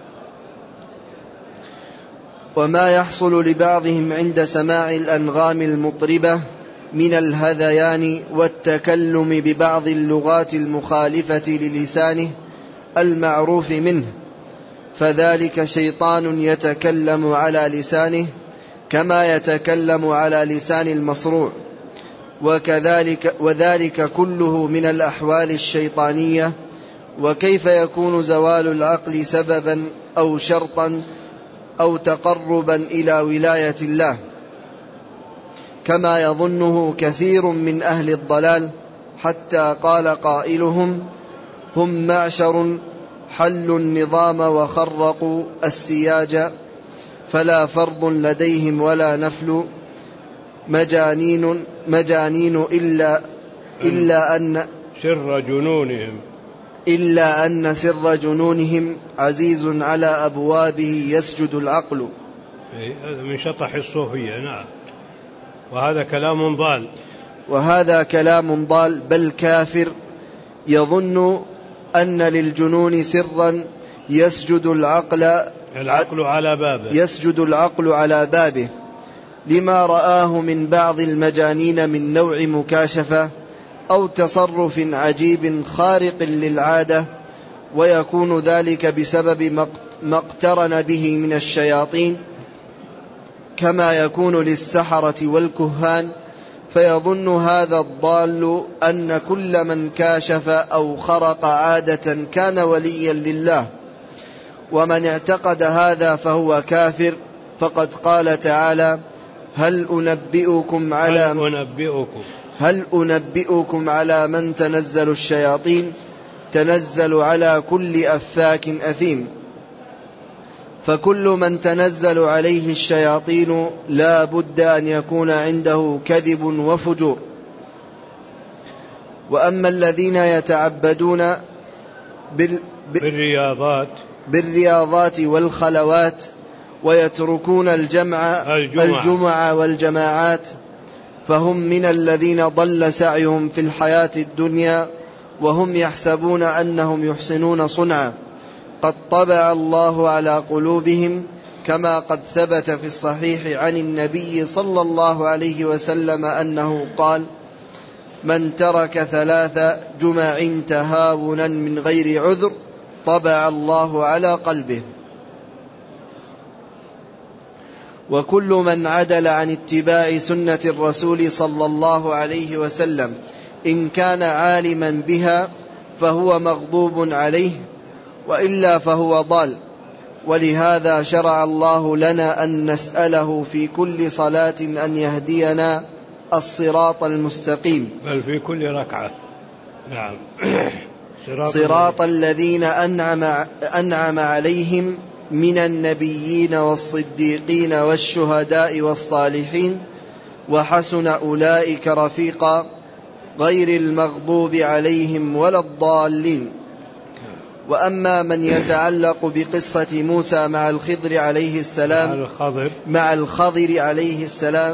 وما يحصل لبعضهم عند سماع الأنغام المطربة من الهذيان والتكلم ببعض اللغات المخالفة للسانه المعروف منه، فذلك شيطان يتكلم على لسانه كما يتكلم على لسان المصروع، وكذلك وذلك كله من الأحوال الشيطانية. وكيف يكون زوال العقل سببا أو شرطا أو تقربا إلى ولاية الله كما يظنه كثير من أهل الضلال، حتى قال قائلهم: هم معشر حلوا النظام وخرقوا السياج، فلا فرض لديهم ولا نفل، مجانين مجانين إلا إلا أن سر جنونهم إلا أن سر جنونهم عزيز على أبوابه يسجد العقل. هذا من شطح الصوفية. نعم. وهذا كلام ضال وهذا كلام ضال بل كافر، يظن أن للجنون سرا يسجد العقل العقل على بابه يسجد العقل على بابه لما رآه من بعض المجانين من نوع مكاشفة أو تصرف عجيب خارق للعادة، ويكون ذلك بسبب ما اقترن به من الشياطين كما يكون للسحرة والكهان. فيظن هذا الضال أن كل من كاشف أو خرق عادة كان وليا لله، ومن اعتقد هذا فهو كافر، فقد قال تعالى: هل أنبئكم على هل أنبئكم هل أنبئكم على من تنزل الشياطين؟ تنزل على كل أفاك أثيم. فكل من تنزل عليه الشياطين لا بد أن يكون عنده كذب وفجور. وأما الذين يتعبدون بال... بالرياضات بالرياضات والخلوات ويتركون الجمع الجمعة, الجمعة والجماعات، فهم من الذين ضل سعيهم في الحياة الدنيا وهم يحسبون أنهم يحسنون صنعا، قد طبع الله على قلوبهم، كما قد ثبت في الصحيح عن النبي صلى الله عليه وسلم أنه قال: من ترك ثلاث جمع تهاونا من غير عذر طبع الله على قلبه. وكل من عدل عن اتباع سنة الرسول صلى الله عليه وسلم إن كان عالما بها فهو مغضوب عليه، وإلا فهو ضال. ولهذا شرع الله لنا أن نسأله في كل صلاة أن يهدينا الصراط المستقيم، بل في كل ركعة. نعم. صراط الذين أنعم, أنعم عليهم من النبيين والصديقين والشهداء والصالحين وحسن أولئك رفيقا، غير المغضوب عليهم ولا الضالين. وأما من يتعلق بقصة موسى مع الخضر عليه السلام مع الخضر, مع الخضر عليه السلام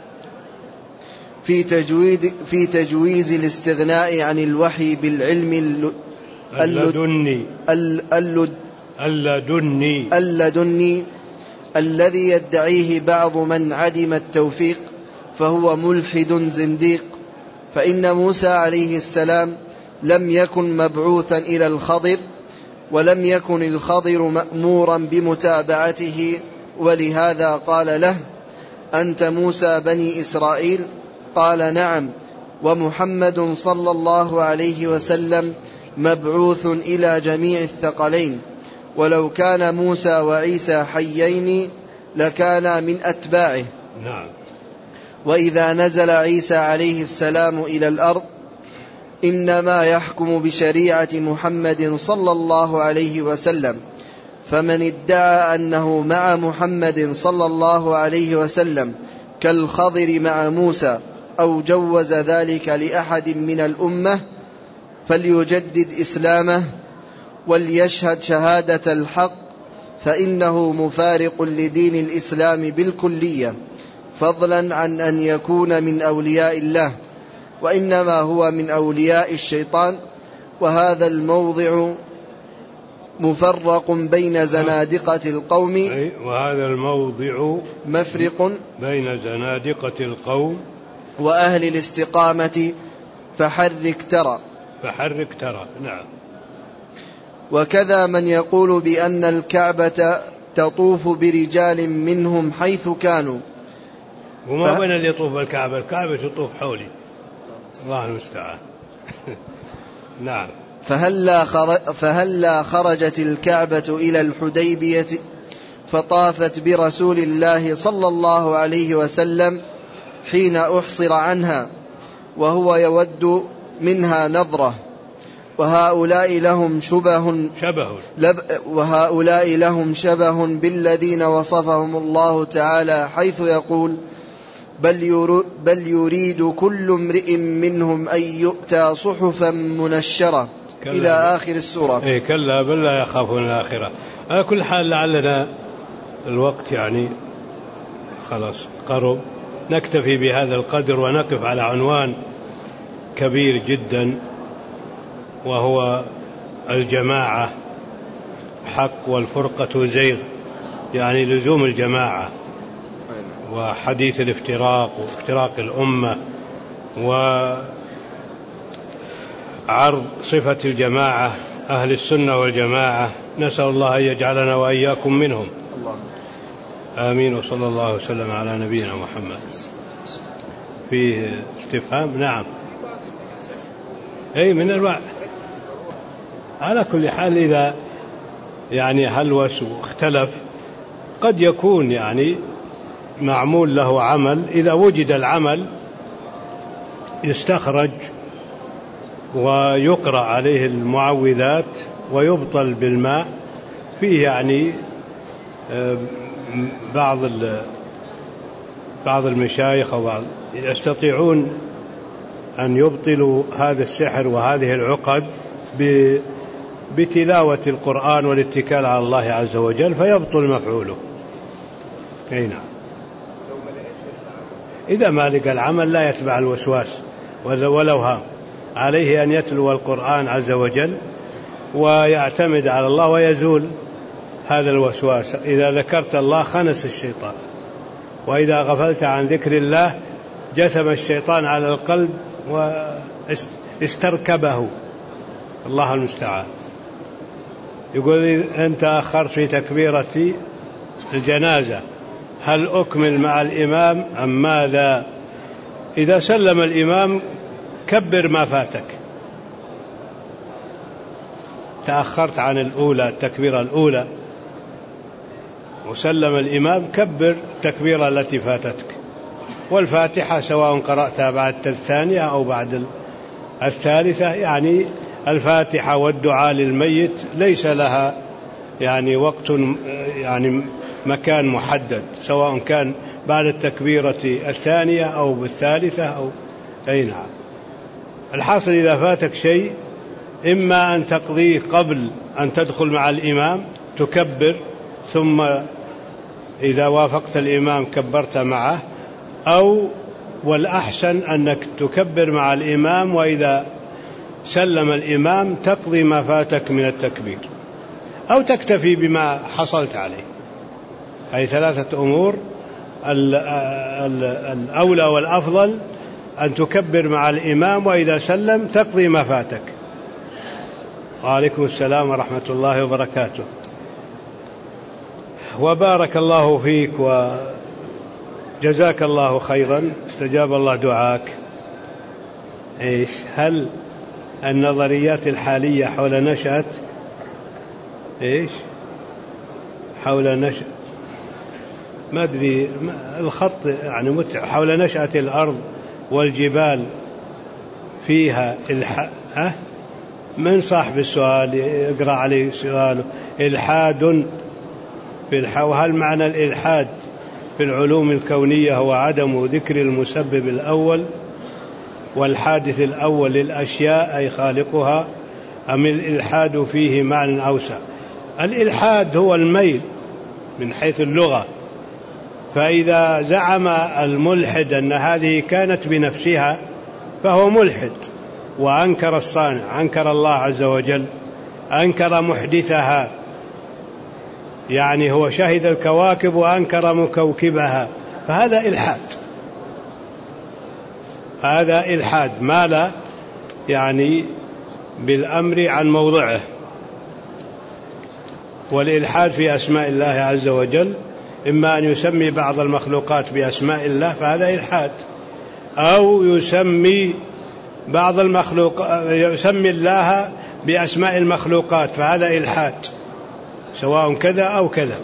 في تجويد في تجويز الاستغناء عن الوحي بالعلم اللدني اللد اللدني اللدني الذي يدعيه بعض من عدم التوفيق، فهو ملحد زنديق. فإن موسى عليه السلام لم يكن مبعوثا إلى الخضر، ولم يكن الخضر مأمورا بمتابعته، ولهذا قال له: أنت موسى بني إسرائيل؟ قال: نعم. ومحمد صلى الله عليه وسلم مبعوث إلى جميع الثقلين، ولو كان موسى وعيسى حيين لكان من أتباعه. نعم. وإذا نزل عيسى عليه السلام إلى الأرض إنما يحكم بشريعة محمد صلى الله عليه وسلم، فمن ادعى أنه مع محمد صلى الله عليه وسلم كالخضر مع موسى أو جوز ذلك لأحد من الأمة فليجدد إسلامه وليشهد شهادة الحق، فإنه مفارق لدين الإسلام بالكلية، فضلا عن أن يكون من أولياء الله. وإنما هو من أولياء الشيطان. وهذا الموضع مفرق بين زنادقة القوم وهذا الموضع مفرق بين زنادقة القوم وأهل الاستقامة فحرك ترى فحرك ترى نعم. وكذا من يقول بأن الكعبة تطوف برجال منهم حيث كانوا. وما ف... بين اللي يطوف الكعبة الكعبة تطوف حولي الله المستعان. نعم. فهلا خرج فهلا خرجت الكعبة إلى الحديبية فطافت برسول الله صلى الله عليه وسلم حين أحصر عنها وهو يود منها نظرة. وهؤلاء لهم شبه شبه لب وهؤلاء لهم شبه بالذين وصفهم الله تعالى حيث يقول بل, ير بل يريد كل امرئ منهم أن يؤتى صحفا منشرة إلى آخر السورة. إيه كلا بل لا يخافون الآخرة. على كل حال لعلنا الوقت يعني خلاص قرب، نكتفي بهذا القدر ونقف على عنوان كبير جدا وهو الجماعة حق والفرقة زيغ، يعني لزوم الجماعة وحديث الافتراق وافتراق الأمة وعرض صفة الجماعة أهل السنة والجماعة. نسأل الله أن يجعلنا وإياكم منهم. الله. آمين. وصلى الله وسلم على نبينا محمد. فيه استفهام؟ نعم. أي من الوعي. على كل حال إذا يعني هلوس واختلف قد يكون يعني معمول له عمل، إذا وجد العمل يستخرج ويقرأ عليه المعوذات ويبطل بالماء. فيه يعني بعض بعض المشايخ أو بعض يستطيعون أن يبطلوا هذا السحر وهذه العقد بتلاوة القرآن والاتكال على الله عز وجل فيبطل مفعوله. أي نعم. إذا ما لقى العمل لا يتبع الوسواس ولو هم عليه أن يتلو القرآن عز وجل ويعتمد على الله ويزول هذا الوسواس. إذا ذكرت الله خنس الشيطان، وإذا غفلت عن ذكر الله جثم الشيطان على القلب واستركبه. الله المستعان. يقول أنت أخرت في تكبيرة الجنازة هل أكمل مع الإمام أم ماذا؟ إذا سلم الإمام كبر ما فاتك. تأخرت عن الأولى التكبيرة الأولى وسلم الإمام كبر التكبيرة التي فاتتك. والفاتحة سواء قرأتها بعد الثانية أو بعد الثالثة، يعني الفاتحة والدعاء للميت ليس لها يعني وقت يعني مكان محدد، سواء كان بعد التكبيرة الثانية أو بالثالثة أو أي نعم. الحاصل إذا فاتك شيء إما أن تقضيه قبل أن تدخل مع الإمام تكبر، ثم إذا وافقت الإمام كبرت معه، أو والأحسن أنك تكبر مع الإمام وإذا سلم الإمام تقضي ما فاتك من التكبير، أو تكتفي بما حصلت عليه. هذه ثلاثة أمور. الأولى والأفضل أن تكبر مع الإمام وإذا سلم تقضي ما فاتك. وعليكم السلام ورحمة الله وبركاته. وبارك الله فيك وجزاك الله خيرا، استجاب الله دعاك. إيش هل النظريات الحالية حول نشأة إيش حول نشأة ما أدري الخط يعني متع حول نشأة الأرض والجبال فيها الح... أه؟ من صاحب السؤال يقرأ عليه سؤاله إلحاد في الح... وهل معنى الإلحاد في العلوم الكونية هو عدم ذكر المسبب الأول والحادث الأول للأشياء أي خالقها، أم الإلحاد فيه معنى أوسع؟ الإلحاد هو الميل من حيث اللغة. فإذا زعم الملحد أن هذه كانت بنفسها فهو ملحد وأنكر الصانع، أنكر الله عز وجل، أنكر محدثها، يعني هو شهد الكواكب وأنكر مكوكبها، فهذا إلحاد، هذا إلحاد ما لا يعني بالأمر عن موضعه. والإلحاد في أسماء الله عز وجل إما أن يسمي بعض المخلوقات بأسماء الله فهذا إلحاد، أو يسمي بعض المخلوق يسمي الله بأسماء المخلوقات فهذا إلحاد، سواء كذا أو كذا.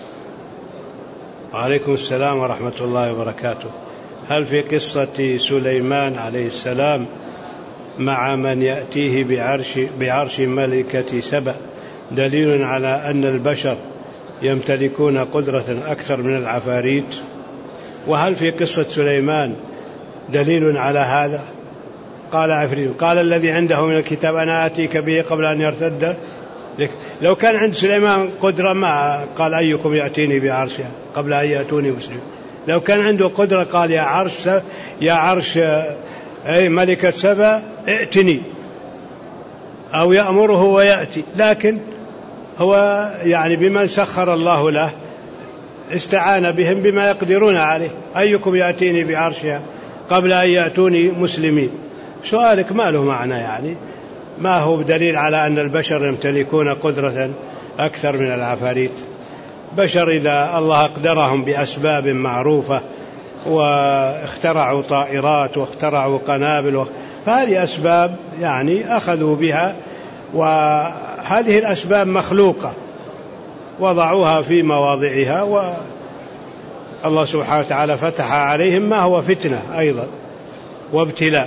وعليكم السلام ورحمة الله وبركاته. هل في قصة سليمان عليه السلام مع من يأتيه بعرش, بعرش ملكة سبأ دليل على أن البشر يمتلكون قدرة أكثر من العفاريت؟ وهل في قصة سليمان دليل على هذا؟ قال عفريت قال الذي عنده من الكتاب أنا آتيك به قبل أن يرتد. لو كان عند سليمان قدرة ما قال أيكم يأتيني بعرشها قبل أن يأتوني مسلمين. لو كان عنده قدرة قال يا عرش يا عرش أي ملكة سبأ ائتني، أو يأمره ويأتي، لكن هو يعني بمن سخر الله له استعان بهم بما يقدرون عليه. أيكم يأتيني بعرشها قبل أن يأتوني مسلمين. سؤالك ما له معنى، يعني ما هو دليل على أن البشر يمتلكون قدرة أكثر من العفاريت. بشر إذا الله أقدرهم بأسباب معروفة واخترعوا طائرات واخترعوا قنابل، فهذه أسباب يعني أخذوا بها، وهذه الأسباب مخلوقة وضعوها في مواضعها، والله سبحانه وتعالى فتح عليهم ما هو فتنة أيضا وابتلاء.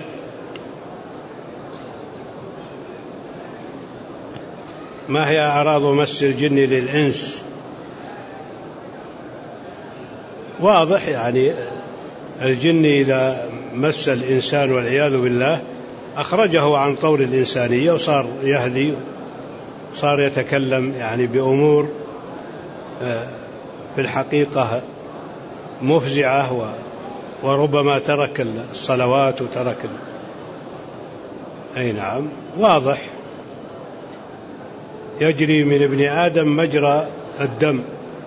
ما هي أعراض مس الجن للإنس؟ واضح، يعني الجن إذا مس الإنسان والعياذ بالله أخرجه عن طور الإنسانية وصار يهدي، صار يتكلم يعني بأمور في الحقيقة مفزعة، وربما ترك الصلوات وترك أي نعم واضح. يجري من ابن آدم مجرى الدم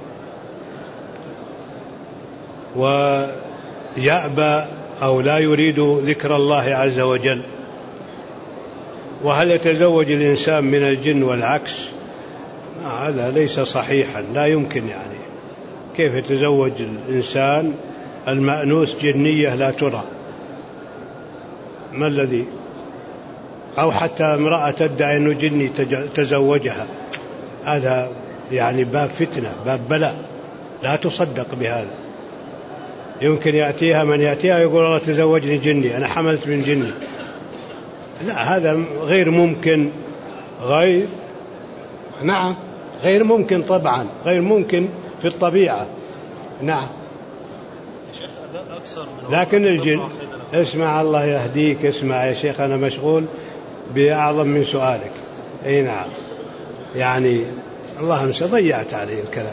ويأبى أو لا يريد ذكر الله عز وجل. وهل يتزوج الإنسان من الجن والعكس؟ هذا ليس صحيحا، لا يمكن. يعني كيف يتزوج الإنسان المأنوس جنية لا ترى؟ ما الذي؟ أو حتى امرأة تدعي أنه جني تزوجها، هذا يعني باب فتنة، باب بلاء، لا تصدق بهذا. يمكن يأتيها من يأتيها يقول الله تزوجني جني، أنا حملت من جني. لا، هذا غير ممكن، غير نعم غير ممكن طبعا، غير ممكن في الطبيعة. نعم. لكن الجن، اسمع الله يهديك، اسمع يا شيخ، أنا مشغول بأعظم من سؤالك. أي نعم، يعني الله مسا ضيعت عليه الكلام.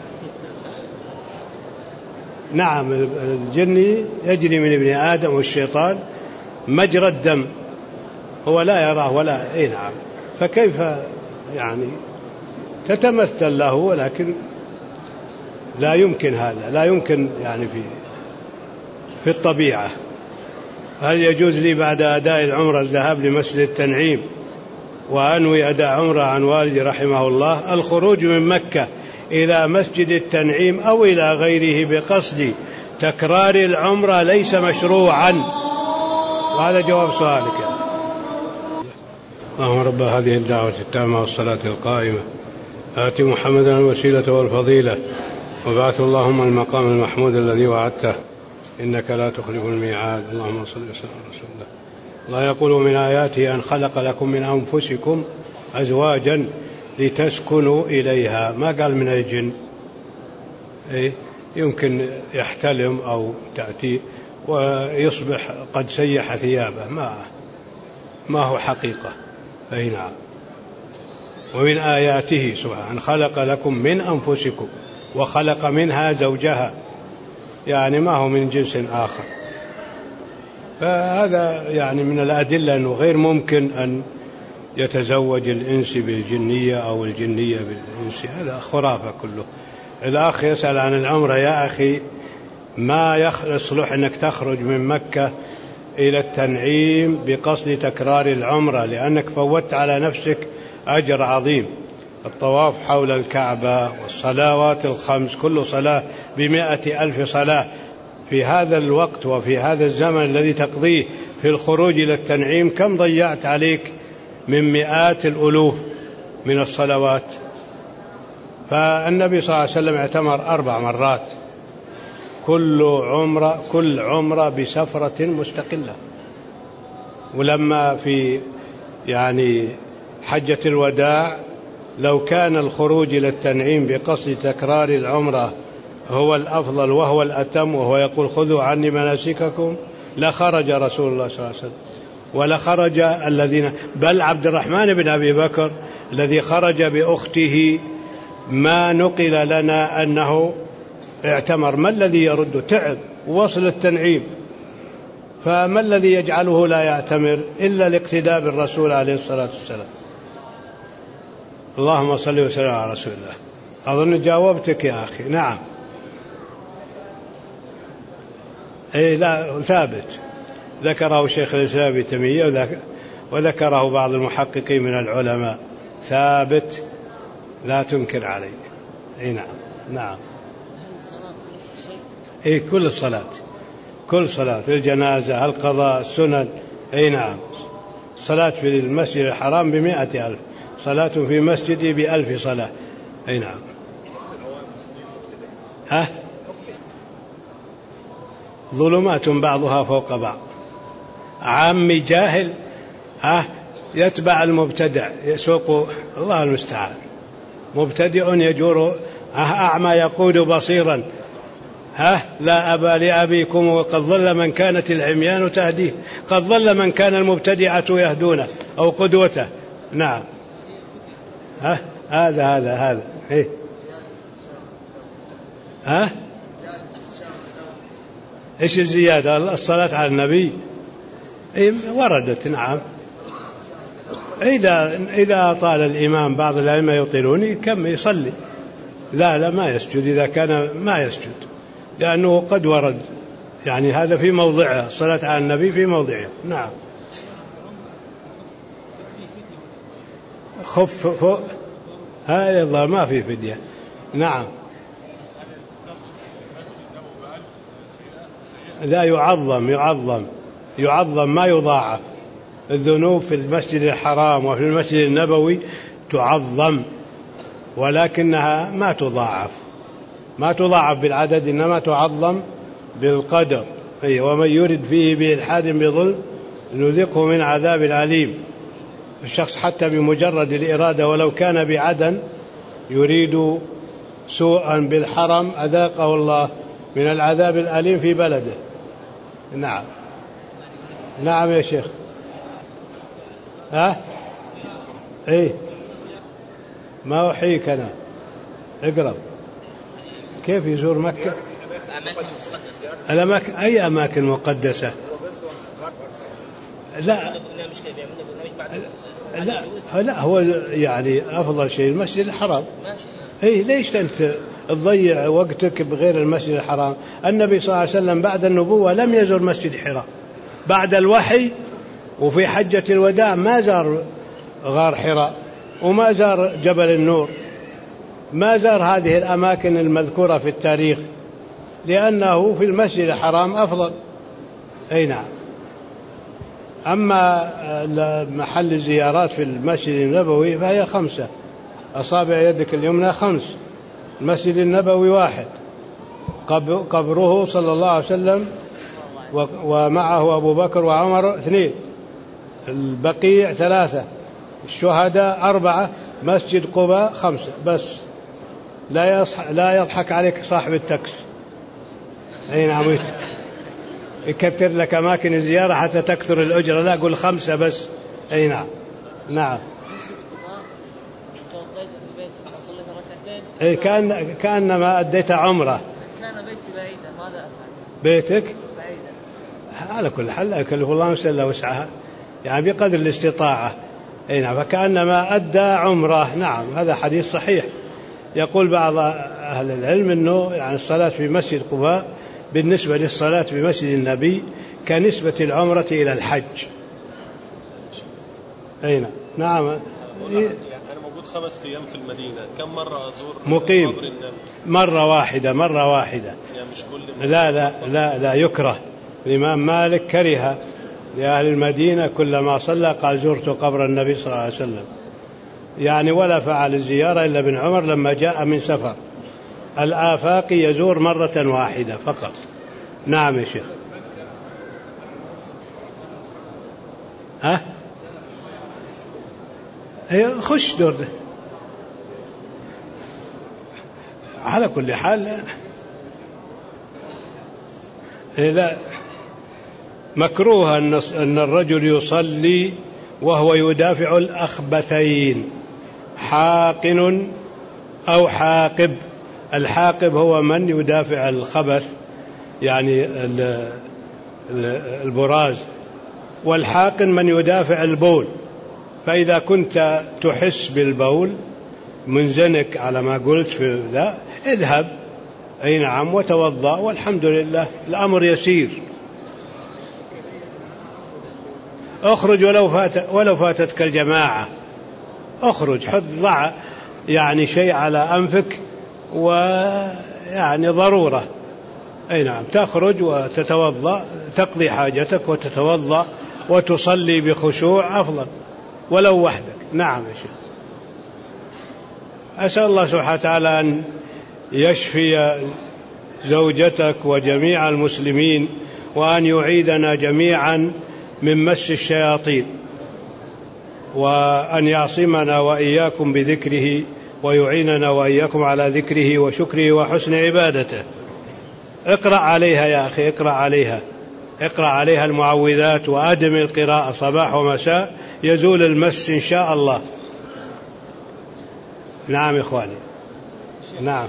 نعم، الجن يجري من ابن آدم والشيطان مجرى الدم، هو لا يراه ولا. أي نعم، فكيف يعني تتمثل له؟ ولكن لا يمكن هذا، لا يمكن يعني في في الطبيعة. هل يجوز لي بعد أداء العمرة الذهاب لمسجد التنعيم وأنوي أداء عمرة عن والدي رحمه الله الخروج من مكة إلى مسجد التنعيم أو إلى غيره بقصد تكرار العمرة ليس مشروعا؟ وهذا جواب سؤالك. اللهم رب هذه الدعوة التامة والصلاة القائمة آت محمدا الوسيلة والفضيلة وبعث اللهم المقام المحمود الذي وعدته إنك لا تخلف الميعاد. اللهم صل وسلم على رسول الله. الله يقول من آياته أن خلق لكم من أنفسكم أزواجا لتسكنوا إليها، ما قال من الجن. إيه؟ يمكن يحتلم أو تأتي ويصبح قد سيح ثيابه، ما ما هو حقيقة. أي نعم. ومن آياته سبحانه خلق لكم من أنفسكم وخلق منها زوجها، يعني ما هو من جنس آخر. فهذا يعني من الأدلة أنه غير ممكن أن يتزوج الإنس بالجنية أو الجنية بالإنس، هذا خرافة كله. الأخ يسأل عن العمرة. يا أخي ما يصلح أنك تخرج من مكة إلى التنعيم بقصد تكرار العمرة، لأنك فوتت على نفسك أجر عظيم. الطواف حول الكعبة والصلوات الخمس، كل صلاة بمائة ألف صلاة. في هذا الوقت وفي هذا الزمن الذي تقضيه في الخروج إلى التنعيم كم ضيعت عليك من مئات الألوف من الصلوات. فالنبي صلى الله عليه وسلم اعتمر أربع مرات، كل عمرة كل عمرة بسفرة مستقلة. ولما في يعني حجة الوداع لو كان الخروج إلى التنعيم بقصد تكرار العمرة هو الأفضل وهو الأتم، وهو يقول خذوا عني مناسككم، لخرج رسول الله صلى الله عليه وسلم ولخرج الذين، بل عبد الرحمن بن أبي بكر الذي خرج بأخته ما نقل لنا أنه اعتمر. ما الذي يرد؟ تعب ووصل التنعيم، فما الذي يجعله لا يعتمر إلا الاقتداء بالرسول عليه الصلاة والسلام. اللهم صل وسلم على رسول الله. أظن جاوبتك يا أخي. نعم. إيه لا ثابت، ذكره شيخ الإسلام ابن تيمية وذكره بعض المحققين من العلماء، ثابت لا تنكر عليه. أي نعم. نعم. إيه كل الصلاة، كل صلاة، الجنازة، القضاء، السنن. أي نعم. صلاة في المسجد الحرام بمائة ألف، صلاة في مسجدي بألف صلاة. أي نعم. ها ظلمات بعضها فوق بعض. عامي جاهل ها يتبع المبتدع يسوق، الله المستعان. مبتدئ يجور أعمى يقود بصيرا. ها لا أبا لأبيكم وقد ضل من كانت العميان تهديه، قد ضل من كان المبتدعة يهدونه أو قدوته. نعم. ها هذا هذا هذا إيه ها إيش الزيادة؟ الصلاة على النبي إيه وردت. نعم. إذا إذا طال الإمام، بعض الأئمة يطيلون كم يصلي، لا لا ما يسجد، إذا كان ما يسجد لأنه قد ورد يعني هذا في موضعه، الصلاة على النبي في موضعه. نعم. خف فوق هاي الله ما في فدية. نعم. لا يعظم يعظم يعظم ما يضاعف. الذنوب في المسجد الحرام وفي المسجد النبوي تعظم، ولكنها ما تضاعف، ما تضاعف بالعدد، إنما تعظم بالقدر. أي ومن يرد فيه بإلحاد بظلم نذقه من عذاب أليم. الشخص حتى بمجرد الإرادة ولو كان بعدن يريد سوءا بالحرم أذاقه الله من العذاب الأليم في بلده. نعم. نعم يا شيخ. ها ايه ما أحييك أنا اقرب. كيف يزور مكة؟ الأماكن أي أماكن مقدسة؟ لا لا لا هو يعني أفضل شيء المسجد الحرام. إيه ليش أنت تضيع وقتك بغير المسجد الحرام؟ النبي صلى الله عليه وسلم بعد النبوة لم يزور مسجد حراء، بعد الوحي وفي حجة الوداع ما زار غار حراء وما زار جبل النور، ما زار هذه الأماكن المذكورة في التاريخ، لأنه في المسجد الحرام أفضل. أي نعم. أما محل الزيارات في المسجد النبوي فهي خمسة، أصابع يدك اليمنى خمس، المسجد النبوي واحد، قبره صلى الله عليه وسلم ومعه أبو بكر وعمر اثنين، البقيع ثلاثة، الشهداء أربعة، مسجد قباء خمسة. بس لا لا يضحك عليك صاحب التاكس. أي نعم. يكثر لك أماكن الزيارة حتى تكثر الأجرة، لا قل خمسة بس. أي نعم. نعم. أي كان كأنما أديت عمرة. كان بيتي بعيدا، ماذا أفعل؟ بيتك بعيدا. على كل حال لا يكلف الله نفسا إلا وسعها، يعني بقدر الاستطاعة. أي نعم، فكأنما أدى عمره. نعم، هذا حديث صحيح. يقول بعض أهل العلم أنه يعني الصلاة في مسجد قباء بالنسبة للصلاة في مسجد النبي كنسبة العمرة إلى الحج. أي نعم. نعم. أنا موجود خمس أيام في المدينة، كم مرة أزور مقيم؟ مرة واحدة. مرة واحدة يعني مش كل لا لا لا لا يكره. الإمام مالك كره لأهل المدينة كلما صلى قال زرت قبر النبي صلى الله عليه وسلم، يعني ولا فعل الزيارة إلا ابن عمر لما جاء من سفر. الآفاقي يزور مرة واحدة فقط. نعم يا شيخ. ها خش دور ده. على كل حال لا مكروه أن الرجل يصلي وهو يدافع الأخبثين، حاقن أو حاقب. الحاقب هو من يدافع الخبث يعني البراز، والحاقن من يدافع البول. فإذا كنت تحس بالبول منزنك على ما قلت في لا اذهب أي نعم وتوضأ والحمد لله، الأمر يسير. اخرج ولو فات ولو فاتتك الجماعة، اخرج حط ضع يعني شيء على أنفك ويعني ضرورة. أي نعم، تخرج وتتوضأ، تقضي حاجتك وتتوضأ وتصلي بخشوع أفضل ولو وحدك. نعم يا شيخ. أسأل الله سبحانه وتعالى أن يشفي زوجتك وجميع المسلمين، وأن يعيدنا جميعا من مس الشياطين، وأن يعصمنا وإياكم بذكره، ويعيننا وإياكم على ذكره وشكره وحسن عبادته. اقرأ عليها يا أخي، اقرأ عليها، اقرأ عليها المعوذات وأدم القراءة صباح ومساء، يزول المس إن شاء الله. نعم إخواني. نعم.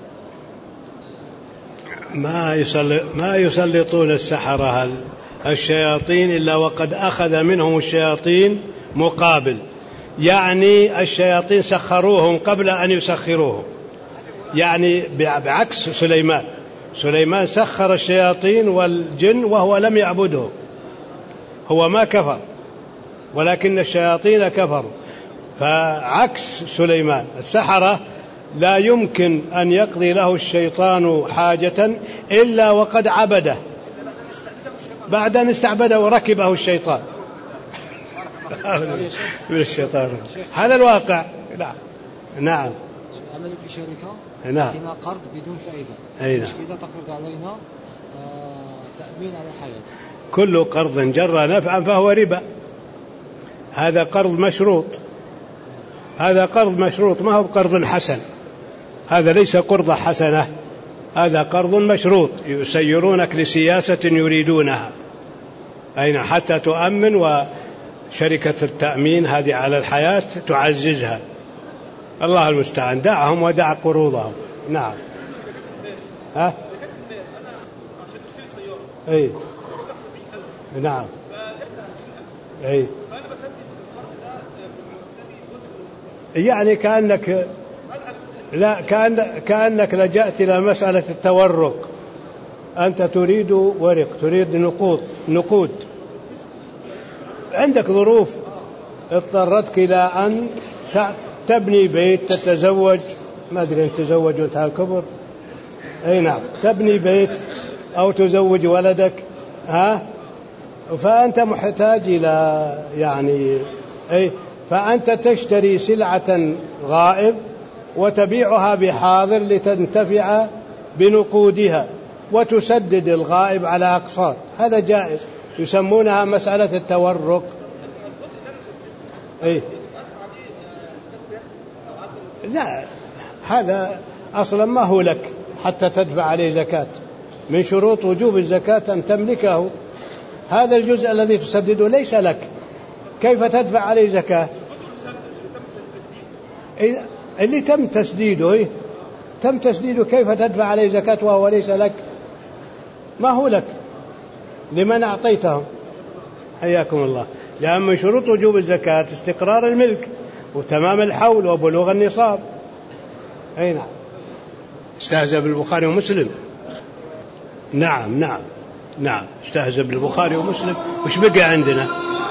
ما يسلط ما يسلطون السحرة الشياطين إلا وقد أخذ منهم الشياطين مقابل، يعني الشياطين سخروهم قبل أن يسخروهم، يعني بعكس سليمان. سليمان سخر الشياطين والجن وهو لم يعبدهم، هو ما كفر ولكن الشياطين كفروا. فعكس سليمان، السحرة لا يمكن أن يقضي له الشيطان حاجة إلا وقد عبده، بعد أن استعبده وركبه الشيطان من الشيطان. هذا الواقع. نعم. نعم. عمل في شركة نعم. أعطينا قرض بدون فائدة. أي نعم. مش كذا تفرض علينا آه تأمين على الحياة. كل قرض جر نفعا فهو ربا. هذا قرض مشروط، هذا قرض مشروط، ما هو قرض حسن. هذا ليس قرض حسنة، هذا قرض مشروط. يسيرونك لسياسة يريدونها، أين حتى تؤمن، وشركة التأمين هذه على الحياة تعززها. الله المستعان. دعهم ودع قروضهم. نعم. ها؟ أي نعم. أي يعني كأنك لا كأن كأنك لجأت إلى مسألة التورق. أنت تريد ورق، تريد نقود نقود عندك ظروف اضطرتك إلى أن تبني بيت، تتزوج، ما أدري أن تزوج وانتهى الكبر. أي نعم، تبني بيت أو تزوج ولدك، ها، فأنت محتاج إلى يعني أي فأنت تشتري سلعة غائب وتبيعها بحاضر لتنتفع بنقودها وتسدد الغائب على أقساط. هذا جائز، يسمونها مسألة التورق. أي لا، هذا أصلا ما هو لك حتى تدفع عليه زكاة. من شروط وجوب الزكاة أن تملكه. هذا الجزء الذي تسدده ليس لك، كيف تدفع عليه زكاة؟ اللي تم تسديده إيه؟ تم تسديده، كيف تدفع عليه زكاة وهو ليس لك؟ ما هو لك. لمن أعطيتهم؟ حياكم الله. لأن من شروط وجوب الزكاة استقرار الملك وتمام الحول وبلوغ النصاب. أي نعم. استهزأ بالبخاري ومسلم. نعم نعم نعم استهزأ بالبخاري ومسلم. وش بقى عندنا؟